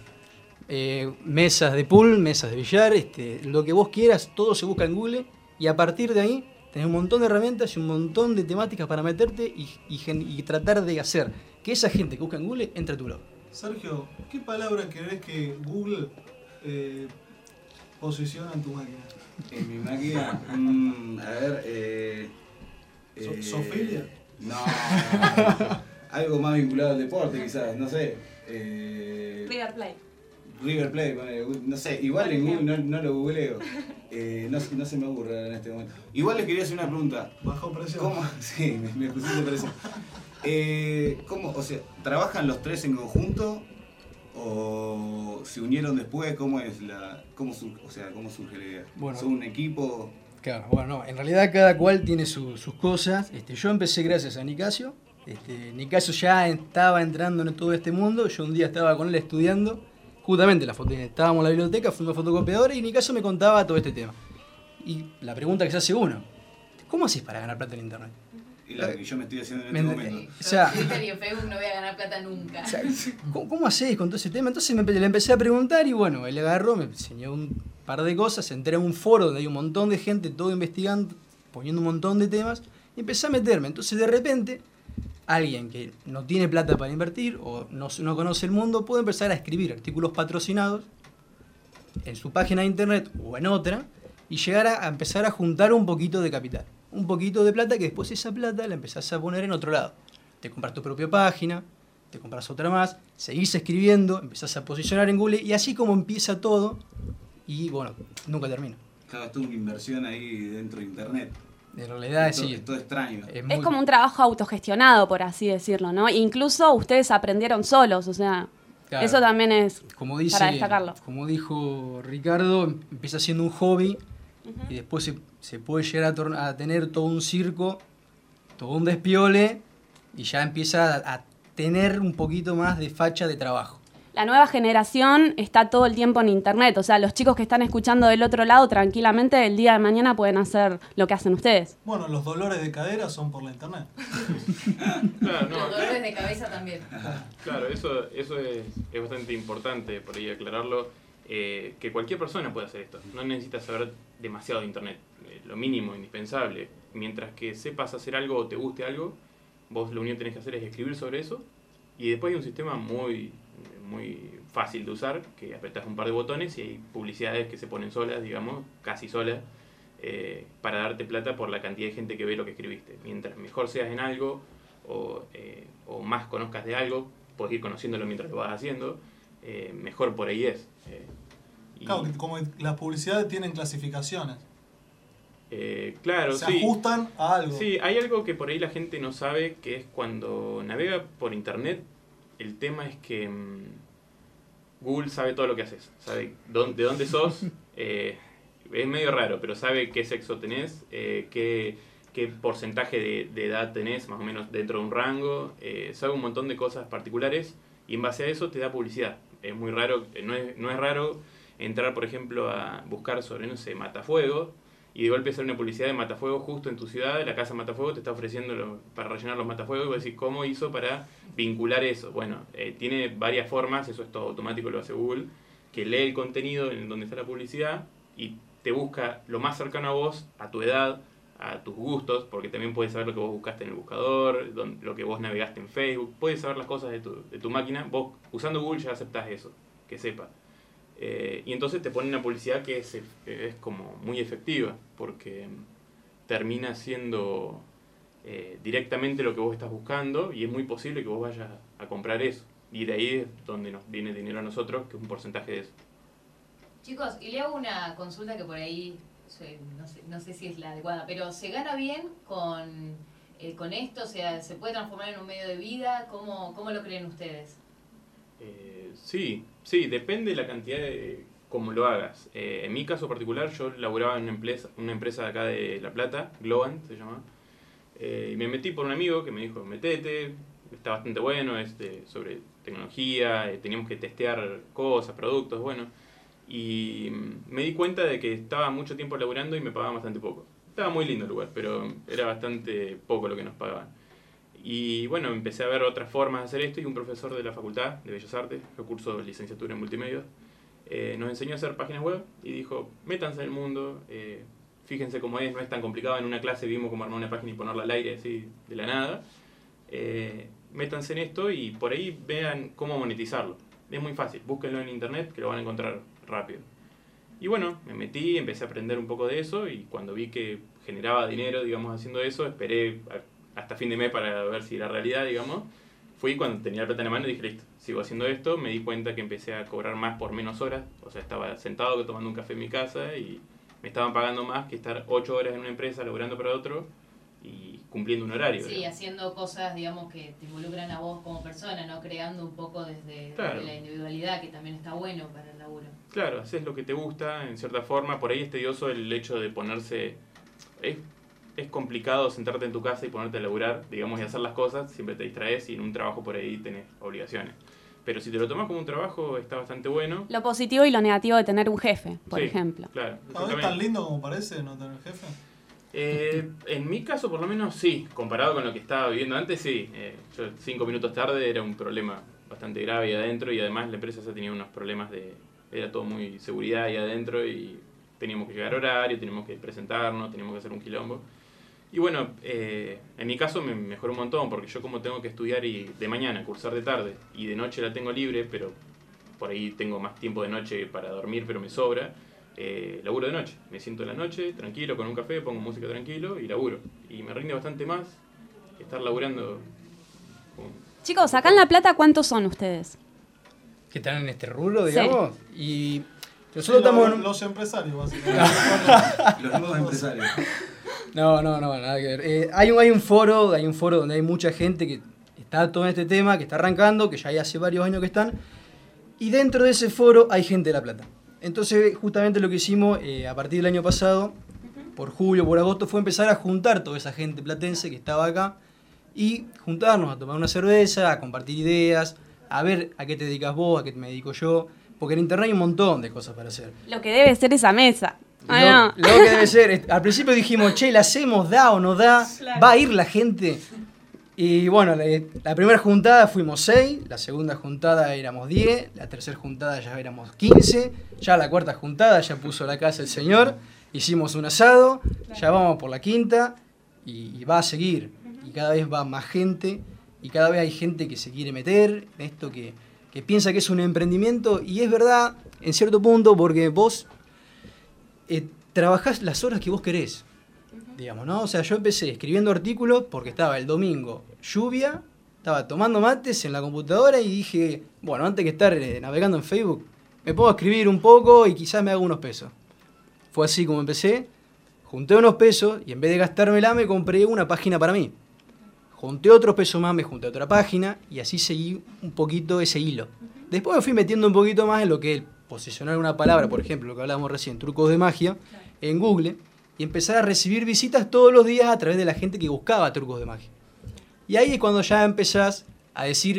mesas de pool, mesas de billar, lo que vos quieras, todo se busca en Google y a partir de ahí tenés un montón de herramientas y un montón de temáticas para meterte y tratar de hacer que esa gente que busca en Google entre a tu blog. Sergio, ¿qué palabra crees que Google posiciona en tu máquina? En mi máquina, a ver, ¿Sofilia? No, algo más vinculado al deporte quizás, no sé. River Plate. River Plate, no sé, igual en Google no lo googleo. No se me ocurre en este momento. Igual les quería hacer una pregunta. ¿Bajo presión? ¿Cómo? Sí, me pusiste presión. ¿Cómo? O sea, ¿trabajan los tres en conjunto? ¿O se unieron después? ¿Cómo es cómo surge la idea? Bueno, ¿Son un equipo? Claro, bueno, no, en realidad cada cual tiene sus cosas. Yo empecé gracias a Nicasio. Nicasio ya estaba entrando en todo este mundo. Yo un día estaba con él estudiando, justamente estábamos en la biblioteca, fuimos a fotocopiadora y Nicasio me contaba todo este tema. Y la pregunta que se hace uno, ¿cómo haces para ganar plata en internet? Y la que yo me estoy haciendo en este momento. O sea, Twitter y en Facebook no voy a ganar plata nunca. O sea, ¿cómo hacés con todo ese tema? Entonces le empecé a preguntar y bueno, él agarró, me enseñó un par de cosas, entré a un foro donde hay un montón de gente, todo investigando, poniendo un montón de temas, y empecé a meterme. Entonces de repente, alguien que no tiene plata para invertir o no conoce el mundo, puede empezar a escribir artículos patrocinados en su página de internet o en otra, y llegar a empezar a juntar un poquito de capital. Un poquito de plata que después esa plata la empezás a poner en otro lado. Te compras tu propia página, te compras otra más, seguís escribiendo, empezás a posicionar en Google y así como empieza todo y bueno, nunca termina. Claro, es toda una inversión ahí dentro de internet. En realidad sí. sí. Es todo extraño. Es como un trabajo autogestionado, por así decirlo, ¿no? Incluso ustedes aprendieron solos, o sea, Claro. eso también es para destacarlo. Como dijo Ricardo, empieza siendo un hobby y después se puede llegar a tener todo un circo, todo un despiole y ya empieza a tener un poquito más de facha de trabajo. La nueva generación está todo el tiempo en internet, o sea, los chicos que están escuchando del otro lado tranquilamente el día de mañana pueden hacer lo que hacen ustedes. Bueno, los dolores de cadera son por la internet. Claro, no, Los dolores de cabeza también. Claro, eso es bastante importante por ahí aclararlo, que cualquier persona puede hacer esto. No necesitas saber demasiado de internet, lo mínimo, indispensable. Mientras que sepas hacer algo o te guste algo, vos lo único que tenés que hacer es escribir sobre eso y después hay un sistema muy fácil de usar, que apretás un par de botones y hay publicidades que se ponen solas, digamos, casi solas, para darte plata por la cantidad de gente que ve lo que escribiste. Mientras mejor seas en algo o más conozcas de algo, podés ir conociéndolo mientras lo vas haciendo, mejor por ahí es. Claro, que como las publicidades tienen clasificaciones. Claro, se sí. ajustan a algo. Sí, hay algo que por ahí la gente no sabe, que es cuando navega por internet, el tema es que Google sabe todo lo que haces, sabe de dónde sos, es medio raro, pero sabe qué sexo tenés, qué porcentaje de edad tenés, más o menos dentro de un rango, sabe un montón de cosas particulares y en base a eso te da publicidad. es muy raro, no es raro entrar, por ejemplo, a buscar sobre, no sé, matafuego, y de golpe sale una publicidad de matafuego justo en tu ciudad, la casa matafuego te está ofreciendo para rellenar los matafuegos, y vos decís, ¿cómo hizo para vincular eso? Bueno, tiene varias formas, eso es todo automático, lo hace Google, que lee el contenido en donde está la publicidad y te busca lo más cercano a vos, a tu edad, a tus gustos, porque también puedes saber lo que vos buscaste en el buscador, lo que vos navegaste en Facebook, puedes saber las cosas de tu máquina, vos usando Google ya aceptás eso, que sepa. Y entonces te pone una publicidad que es como muy efectiva, porque termina siendo directamente lo que vos estás buscando y es muy posible que vos vayas a comprar eso. Y de ahí es donde nos viene dinero a nosotros, que es un porcentaje de eso. Chicos, y le hago una consulta que por ahí, no sé si es la adecuada, pero ¿se gana bien con esto? O sea, ¿se puede transformar en un medio de vida? ¿Cómo lo creen ustedes? Sí, depende de la cantidad de cómo lo hagas. En mi caso particular, yo laburaba en una empresa de acá de La Plata, Globant se llama, y me metí por un amigo que me dijo, metete, está bastante bueno, sobre tecnología, teníamos que testear cosas, productos, bueno, y me di cuenta de que estaba mucho tiempo laburando y me pagaban bastante poco. Estaba muy lindo el lugar, pero era bastante poco lo que nos pagaban. Y bueno, empecé a ver otras formas de hacer esto y un profesor de la Facultad de Bellas Artes, yo curso licenciatura en multimedia, nos enseñó a hacer páginas web y dijo, métanse en el mundo, fíjense cómo es, no es tan complicado, en una clase vimos cómo armar una página y ponerla al aire así de la nada, métanse en esto y por ahí vean cómo monetizarlo. Es muy fácil, búsquenlo en internet que lo van a encontrar rápido. Y bueno, me metí, empecé a aprender un poco de eso y cuando vi que generaba dinero, digamos, haciendo eso, esperé hasta fin de mes para ver si era realidad, digamos. Fui cuando tenía la plata en la mano y dije, listo, sigo haciendo esto. Me di cuenta que empecé a cobrar más por menos horas. O sea, estaba sentado tomando un café en mi casa y me estaban pagando más que estar 8 horas en una empresa laburando para otro y cumpliendo un horario. Sí, digamos, haciendo cosas, digamos, que te involucran a vos como persona, ¿no? Creando un poco desde la individualidad, que también está bueno para el laburo. Claro, haces lo que te gusta, en cierta forma. Por ahí es tedioso el hecho de ponerse... Es complicado sentarte en tu casa y ponerte a laburar, digamos, y hacer las cosas, siempre te distraes y en un trabajo por ahí tenés obligaciones. Pero si te lo tomas como un trabajo, está bastante bueno. Lo positivo y lo negativo de tener un jefe, por ejemplo. Claro. ¿Es tan lindo como parece no tener jefe? En mi caso, por lo menos, sí. Comparado con lo que estaba viviendo antes, sí. Yo 5 minutos tarde era un problema bastante grave ahí adentro y además la empresa ya tenía unos problemas era todo muy seguridad ahí adentro y teníamos que llegar a horario, teníamos que presentarnos, teníamos que hacer un quilombo. Y bueno, en mi caso me mejoró un montón, porque yo como tengo que estudiar de mañana, cursar de tarde, y de noche la tengo libre, pero por ahí tengo más tiempo de noche para dormir, pero me sobra, laburo de noche. Me siento en la noche, tranquilo, con un café, pongo música tranquilo y laburo. Y me rinde bastante más que estar laburando. Chicos, acá en La Plata, ¿cuántos son ustedes? Que están en este rubro, Sí. digamos, y nosotros estamos... Los empresarios, básicamente. Los nuevos empresarios. No, nada que ver. Hay un foro donde hay mucha gente que está todo en este tema, que está arrancando, que ya hay hace varios años que están, y dentro de ese foro hay gente de La Plata. Entonces, justamente lo que hicimos a partir del año pasado, por julio, por agosto, fue empezar a juntar toda esa gente platense que estaba acá, y juntarnos a tomar una cerveza, a compartir ideas, a ver a qué te dedicas vos, a qué me dedico yo, porque en internet hay un montón de cosas para hacer. Lo que debe ser esa mesa. Lo que debe ser, al principio dijimos, che, ¿la hacemos? ¿Da o no da? Claro. ¿Va a ir la gente? Y bueno, la primera juntada fuimos 6, la segunda juntada éramos 10, la tercera juntada ya éramos 15, ya la cuarta juntada ya puso la casa el señor, hicimos un asado, ya vamos por la quinta y va a seguir. Y cada vez va más gente y cada vez hay gente que se quiere meter en esto, que piensa que es un emprendimiento, y es verdad en cierto punto, porque vos trabajás las horas que vos querés, digamos, ¿no? O sea, yo empecé escribiendo artículos porque estaba el domingo lluvia, estaba tomando mates en la computadora y dije, bueno, antes que estar navegando en Facebook, me puedo escribir un poco y quizás me hago unos pesos. Fue así como empecé, junté unos pesos y en vez de gastármela me compré una página para mí. Junté otros pesos más, me junté otra página y así seguí un poquito ese hilo. Después me fui metiendo un poquito más en lo que es posicionar una palabra, por ejemplo, lo que hablábamos recién, trucos de magia, en Google, y empezar a recibir visitas todos los días a través de la gente que buscaba trucos de magia. Y ahí es cuando ya empezás a decir,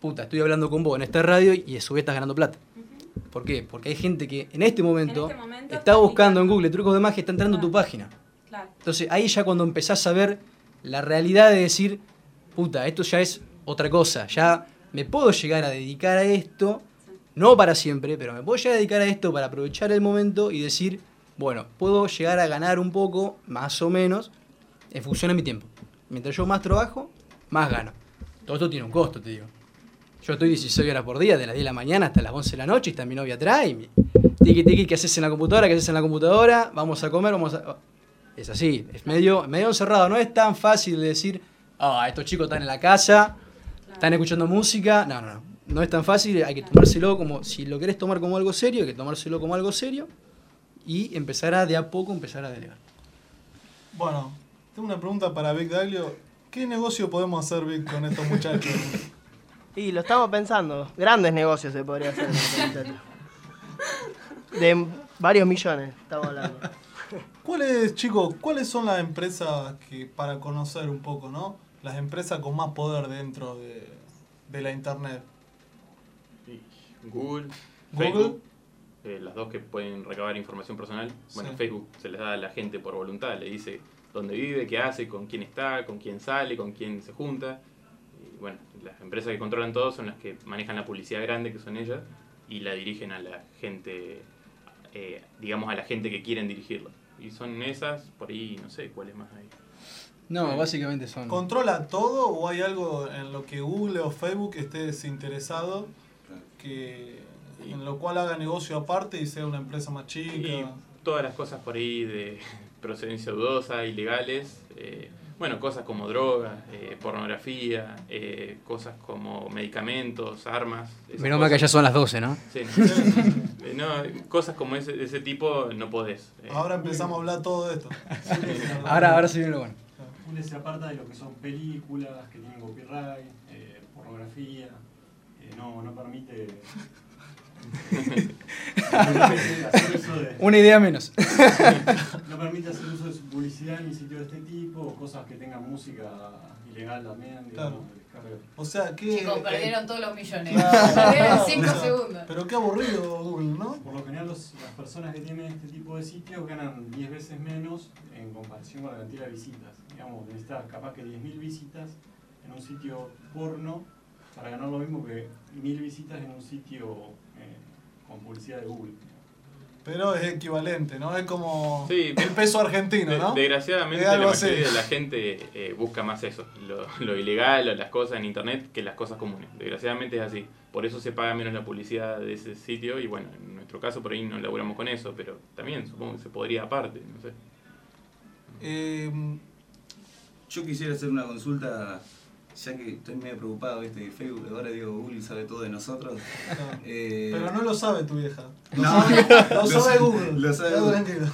puta, estoy hablando con vos en esta radio y a su vez estás ganando plata. ¿Por qué? Porque hay gente que en este momento está buscando en Google trucos de magia, está entrando a tu página. Claro. Entonces ahí ya cuando empezás a ver la realidad de decir, puta, esto ya es otra cosa, ya me puedo llegar a dedicar a esto, no para siempre, pero me puedo llegar a dedicar a esto para aprovechar el momento y decir, bueno, puedo llegar a ganar un poco, más o menos, en función a mi tiempo. Mientras yo más trabajo, más gano. Todo esto tiene un costo, te digo. Yo estoy 16 horas por día, de las 10 de la mañana hasta las 11 de la noche, y está mi novia atrás, y tiqui, ¿qué haces en la computadora? ¿Qué haces en la computadora? Vamos a comer, vamos a... Es así, es medio encerrado. No es tan fácil de decir, estos chicos están en la casa, están escuchando música. No. No es tan fácil, hay que tomárselo como, si lo querés tomar como algo serio, hay que tomárselo como algo serio y empezar de a poco empezar a delegar. Bueno, tengo una pregunta para Vic Daglio. ¿Qué negocio podemos hacer, Vic, con estos muchachos? Y lo estamos pensando. Grandes negocios se podría hacer con estos muchachos. De varios millones, estamos hablando. ¿Cuáles son las empresas que, para conocer un poco, ¿no? Las empresas con más poder dentro de la internet. Google, Facebook, las dos que pueden recabar información personal. Bueno, Sí. Facebook se les da a la gente por voluntad, le dice dónde vive, qué hace, con quién está, con quién sale, con quién se junta. Y bueno, las empresas que controlan todo son las que manejan la publicidad grande, que son ellas, y la dirigen a la gente, digamos a la gente que quieren dirigirla. Y son esas, por ahí no sé cuáles más hay. No, básicamente son... ¿Controla todo o hay algo en lo que Google o Facebook esté desinteresado en lo cual haga negocio aparte y sea una empresa más chica? Y todas las cosas por ahí de procedencia dudosa, ilegales, bueno, cosas como drogas, pornografía, cosas como medicamentos, armas. Menos mal que ya son las 12, ¿no? Sí. No, cosas como ese tipo no podés. Ahora empezamos a hablar todo de esto. Ahora sí viene lo bueno. Google se aparta de lo que son películas que tienen copyright, pornografía, no permite hacer uso de, una idea menos. no permite hacer uso de su publicidad en sitios de este tipo, o cosas que tengan música ilegal también, digamos, Claro. O sea, que... Chicos, perdieron todos los millones. Claro. Perdieron 5 segundos. Pero qué aburrido Google, ¿no? Por lo general las personas que tienen este tipo de sitios ganan 10 veces menos en comparación con la cantidad de visitas. Digamos, necesitas capaz que 10.000 visitas en un sitio porno para ganar lo mismo que 1.000 visitas en un sitio con publicidad de Google. Pero es equivalente, ¿no? Es como Sí, el peso argentino, ¿no? Desgraciadamente Es algo la mayoría así. de la gente busca más eso, lo ilegal o las cosas en internet que las cosas comunes. Desgraciadamente es así. Por eso se paga menos la publicidad de ese sitio y bueno, en nuestro caso por ahí no laburamos con eso, pero también supongo que se podría aparte, no sé. Yo quisiera hacer una consulta, ya que estoy medio preocupado, ¿viste? Facebook, ahora digo, Google sabe todo de nosotros. Pero no lo sabe tu vieja. Lo No, sabe Google. Lo sabe Quédate Google. tranquilo.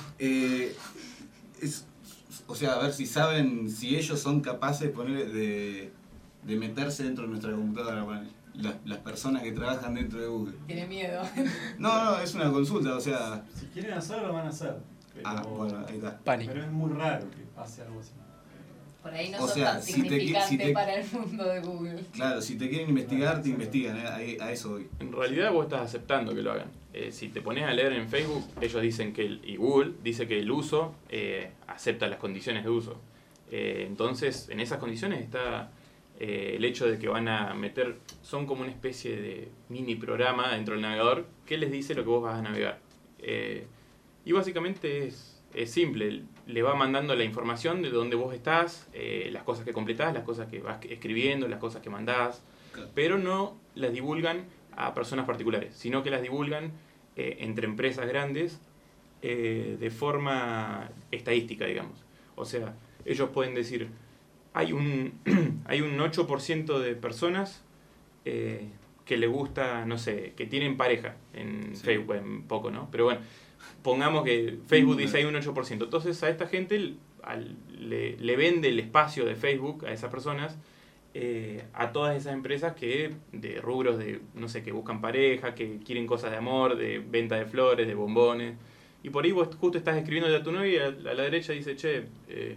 O sea, a ver si saben, si ellos son capaces de meterse dentro de nuestra computadora, bueno, las personas que trabajan dentro de Google. Tiene miedo. No, es una consulta, o sea... Si quieren hacerlo, lo van a hacer. Pero, bueno, ahí está. Pero es muy raro que pase algo así. Por ahí no O son sea, tan si significantes para el mundo de Google. Claro, si te quieren investigar, te investigan, a eso voy. En realidad vos estás aceptando que lo hagan. Si te pones a leer en Facebook, ellos dicen que y Google dice que el uso acepta las condiciones de uso. Entonces, en esas condiciones está el hecho de que van a meter, son como una especie de mini programa dentro del navegador que les dice lo que vos vas a navegar. Y básicamente es simple, le va mandando la información de dónde vos estás, las cosas que completás, las cosas que vas escribiendo, las cosas que mandás, pero no las divulgan a personas particulares, sino que las divulgan entre empresas grandes de forma estadística, digamos. O sea, ellos pueden decir, hay un 8% de personas que le gusta, no sé, que tienen pareja en Facebook, en poco, ¿no? Pero bueno, pongamos que Facebook dice hay un 8%. Entonces a esta gente le vende el espacio de Facebook a esas personas a todas esas empresas que de rubros de, no sé, que buscan pareja, que quieren cosas de amor, de venta de flores, de bombones. Y por ahí vos justo estás escribiendo a tu novia y a la derecha dice, che,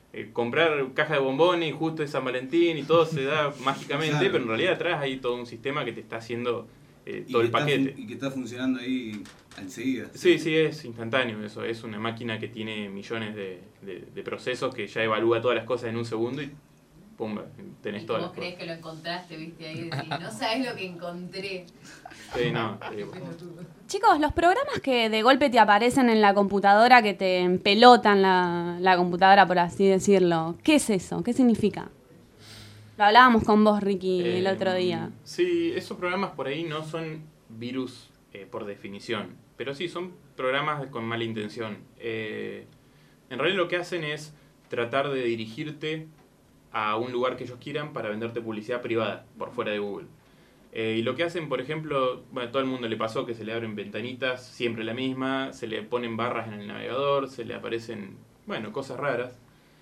comprar caja de bombones y justo es San Valentín y todo se da mágicamente, Claro. pero en realidad atrás hay todo un sistema que te está haciendo todo el paquete. Y que está funcionando ahí enseguida. Sí, es instantáneo eso. Es una máquina que tiene millones de procesos que ya evalúa todas las cosas en un segundo y pumba, tenés Y todas vos las crees cosas. que lo encontraste, viste, ahí decís, no sabés lo que encontré. Sí, no, Chicos, los programas que de golpe te aparecen en la computadora, que te empelotan la computadora, por así decirlo, ¿qué es eso? ¿Qué significa? Lo hablábamos con vos, Ricky, el otro día. Sí, esos programas por ahí no son virus por definición, pero sí son programas con mala intención. En realidad lo que hacen es tratar de dirigirte a un lugar que ellos quieran para venderte publicidad privada por fuera de Google. Y lo que hacen, por ejemplo, bueno, todo el mundo le pasó que se le abren ventanitas, siempre la misma, se le ponen barras en el navegador, se le aparecen, bueno, cosas raras.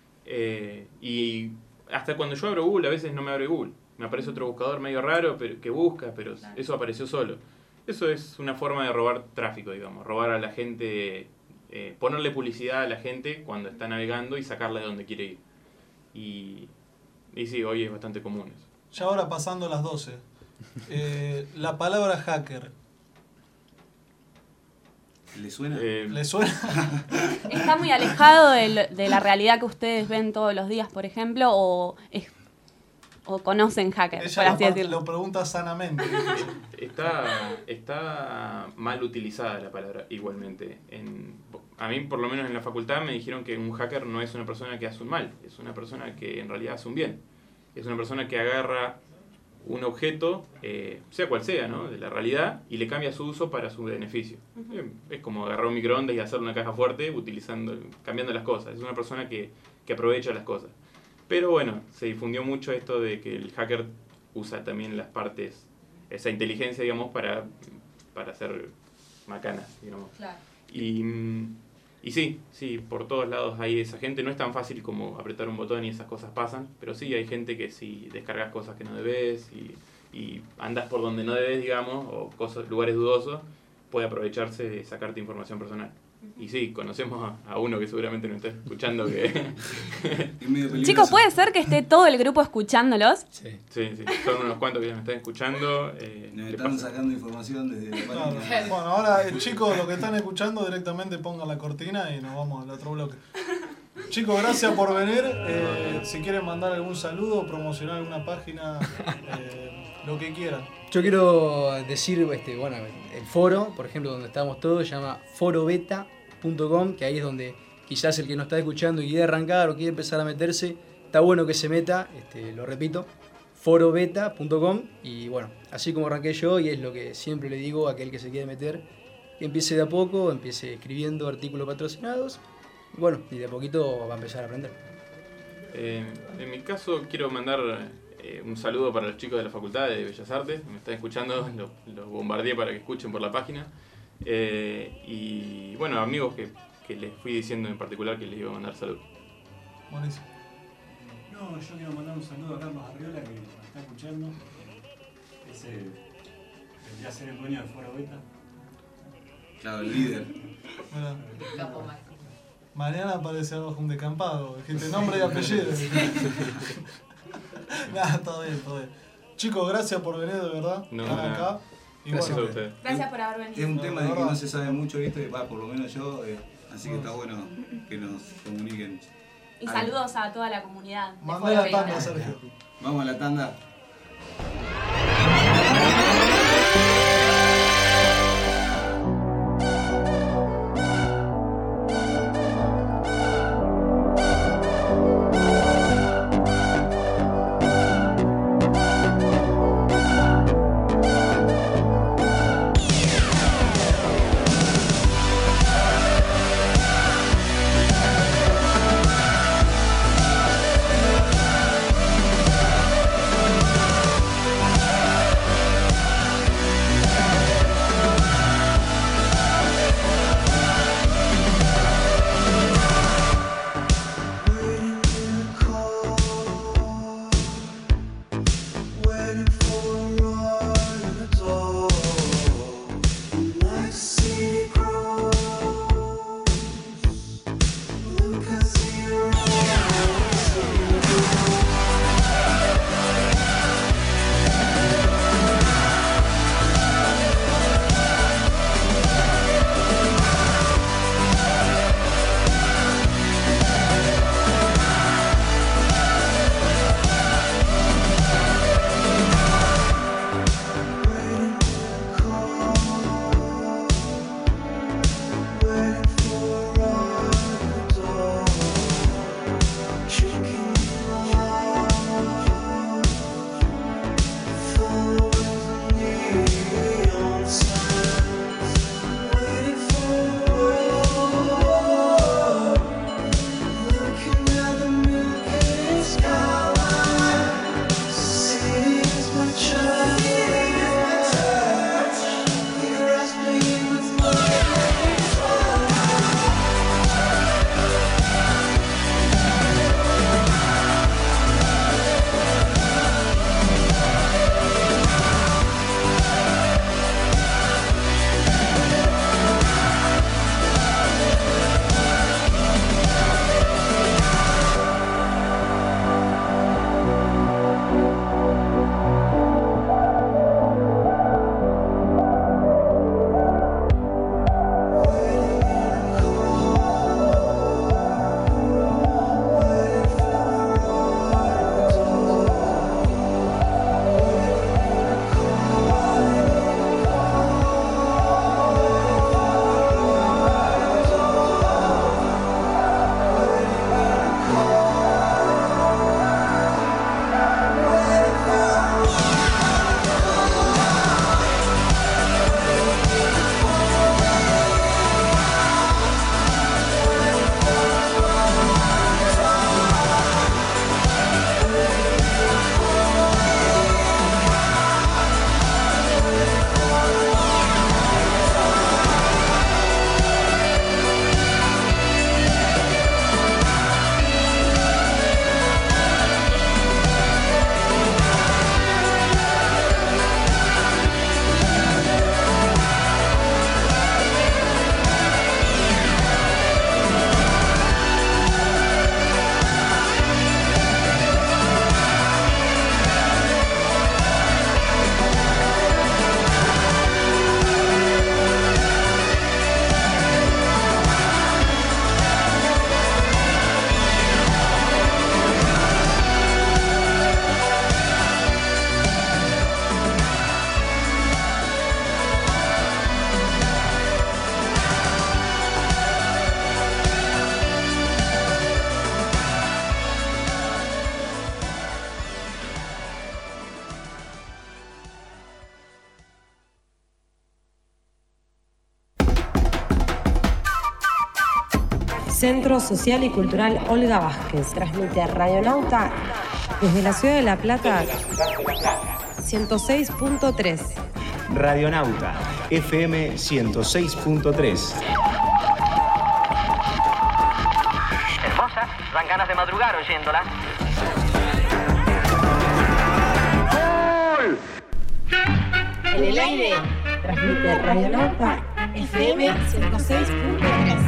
Y hasta cuando yo abro Google, a veces no me abre Google. Me aparece otro buscador medio raro pero que busca, pero eso apareció solo. Eso es una forma de robar tráfico, digamos, robar a la gente, ponerle publicidad a la gente cuando está navegando y sacarla de donde quiere ir. Y sí, hoy es bastante común eso. Ya ahora pasando las 12. La palabra hacker. ¿Le suena? ¿Le suena? ¿Está muy alejado de la realidad que ustedes ven todos los días, por ejemplo, o conocen hackers, por así decirlo? Lo pregunta sanamente. Está mal utilizada la palabra igualmente. A mí, por lo menos en la facultad, me dijeron que un hacker no es una persona que hace un mal, es una persona que en realidad hace un bien. Es una persona que agarra un objeto, sea cual sea, ¿no?, de la realidad, y le cambia su uso para su beneficio. Es como agarrar un microondas y hacer una caja fuerte cambiando las cosas. Es una persona que aprovecha las cosas. Pero bueno, se difundió mucho esto de que el hacker usa también las partes, esa inteligencia, digamos, para hacer macanas, digamos. Claro. Y sí, por todos lados hay esa gente. No es tan fácil como apretar un botón y esas cosas pasan, pero sí hay gente que si descargas cosas que no debes y andas por donde no debes, digamos, o lugares dudosos, puede aprovecharse de sacarte información personal. Y sí, conocemos a uno que seguramente nos está escuchando que... Chicos, ¿puede ser que esté todo el grupo escuchándolos? Sí, son unos cuantos que ya me están escuchando. Nos están sacando información desde la página. Bueno, ahora chicos, los que están escuchando directamente pongan la cortina y nos vamos al otro bloque. Chicos, gracias por venir. Si quieren mandar algún saludo, promocionar alguna página, lo que quieran. Yo quiero decir, bueno, el foro, por ejemplo, donde estamos todos, se llama forobeta.com, que ahí es donde quizás el que nos está escuchando y quiere arrancar o quiere empezar a meterse, está bueno que se meta, lo repito, forobeta.com, y bueno, así como arranqué yo, y es lo que siempre le digo a aquel que se quiere meter, que empiece de a poco, empiece escribiendo artículos patrocinados, y bueno, y de a poquito va a empezar a aprender. En mi caso quiero mandar un saludo para los chicos de la Facultad de Bellas Artes, me están escuchando, los bombardeé para que escuchen por la página. Y bueno, amigos que les fui diciendo en particular que les iba a mandar saludos. Buenísimo. No, yo quiero mandar un saludo a Carlos Arriola que nos está escuchando. Ese vendría a ser el dueño de Foro Beta. Claro, el líder. Mañana aparece abajo un decampado. Dijiste nombre y apellido. Nada, todo bien. Chicos, gracias por venir, de verdad. Están acá. Y Gracias bueno, a ustedes. Gracias por haber venido. Es un tema de que no se sabe mucho, ¿viste? Por lo menos yo, así que está bueno que nos comuniquen. Y saludos a toda la comunidad. de Mandé la Foro tanda, Beta. Sergio. Vamos a la tanda. Centro Social y Cultural Olga Vázquez. Transmite Radionauta desde la ciudad de La Plata, 106.3. Radionauta, FM 106.3. Hermosa, dan ganas de madrugar oyéndola. En el aire, transmite Radionauta, FM 106.3.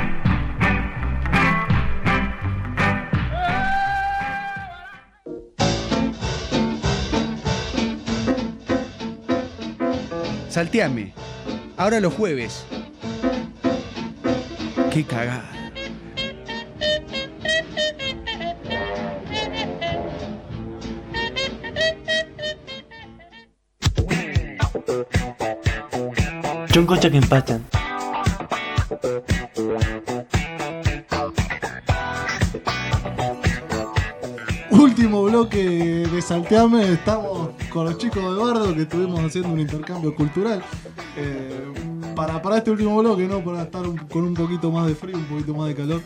Salteame. Ahora los jueves. Qué cagada. Choncocha que empatan. Último bloque de Salteame. Estamos con los chicos de Bardo que estuvimos haciendo un intercambio cultural. Para este último bloque, ¿no? Para estar con un poquito más de frío, un poquito más de calor.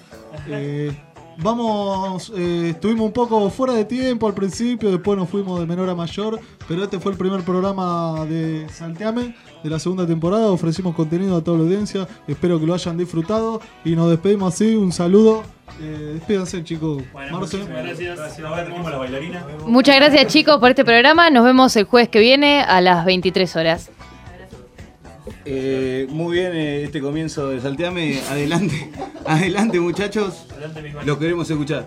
Estuvimos un poco fuera de tiempo al principio, después nos fuimos de menor a mayor, pero este fue el primer programa de Salteame de la segunda temporada. Ofrecimos contenido a toda la audiencia, espero que lo hayan disfrutado y nos despedimos así. Un saludo. Despídanse, chicos. Bueno, muchísimas gracias. A ver, tenemos las bailarinas. Muchas gracias, chicos, por este programa. Nos vemos el jueves que viene a las 23 horas. Muy bien este comienzo de Salteame. Adelante, adelante, muchachos. Los queremos escuchar.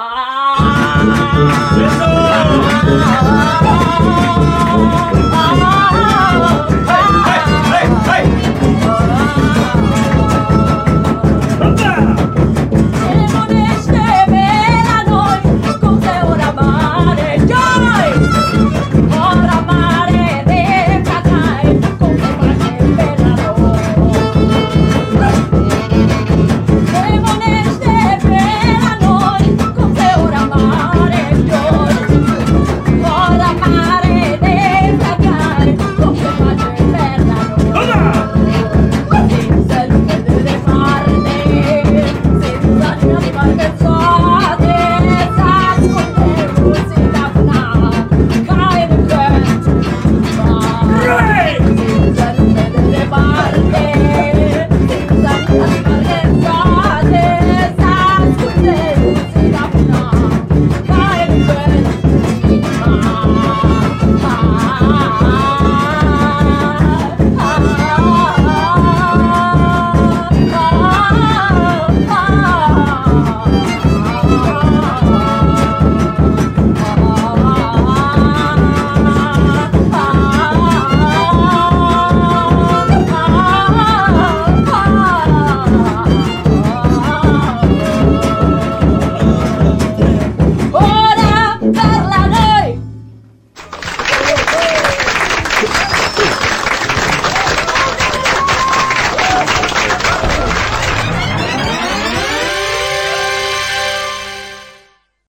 ¡Eso!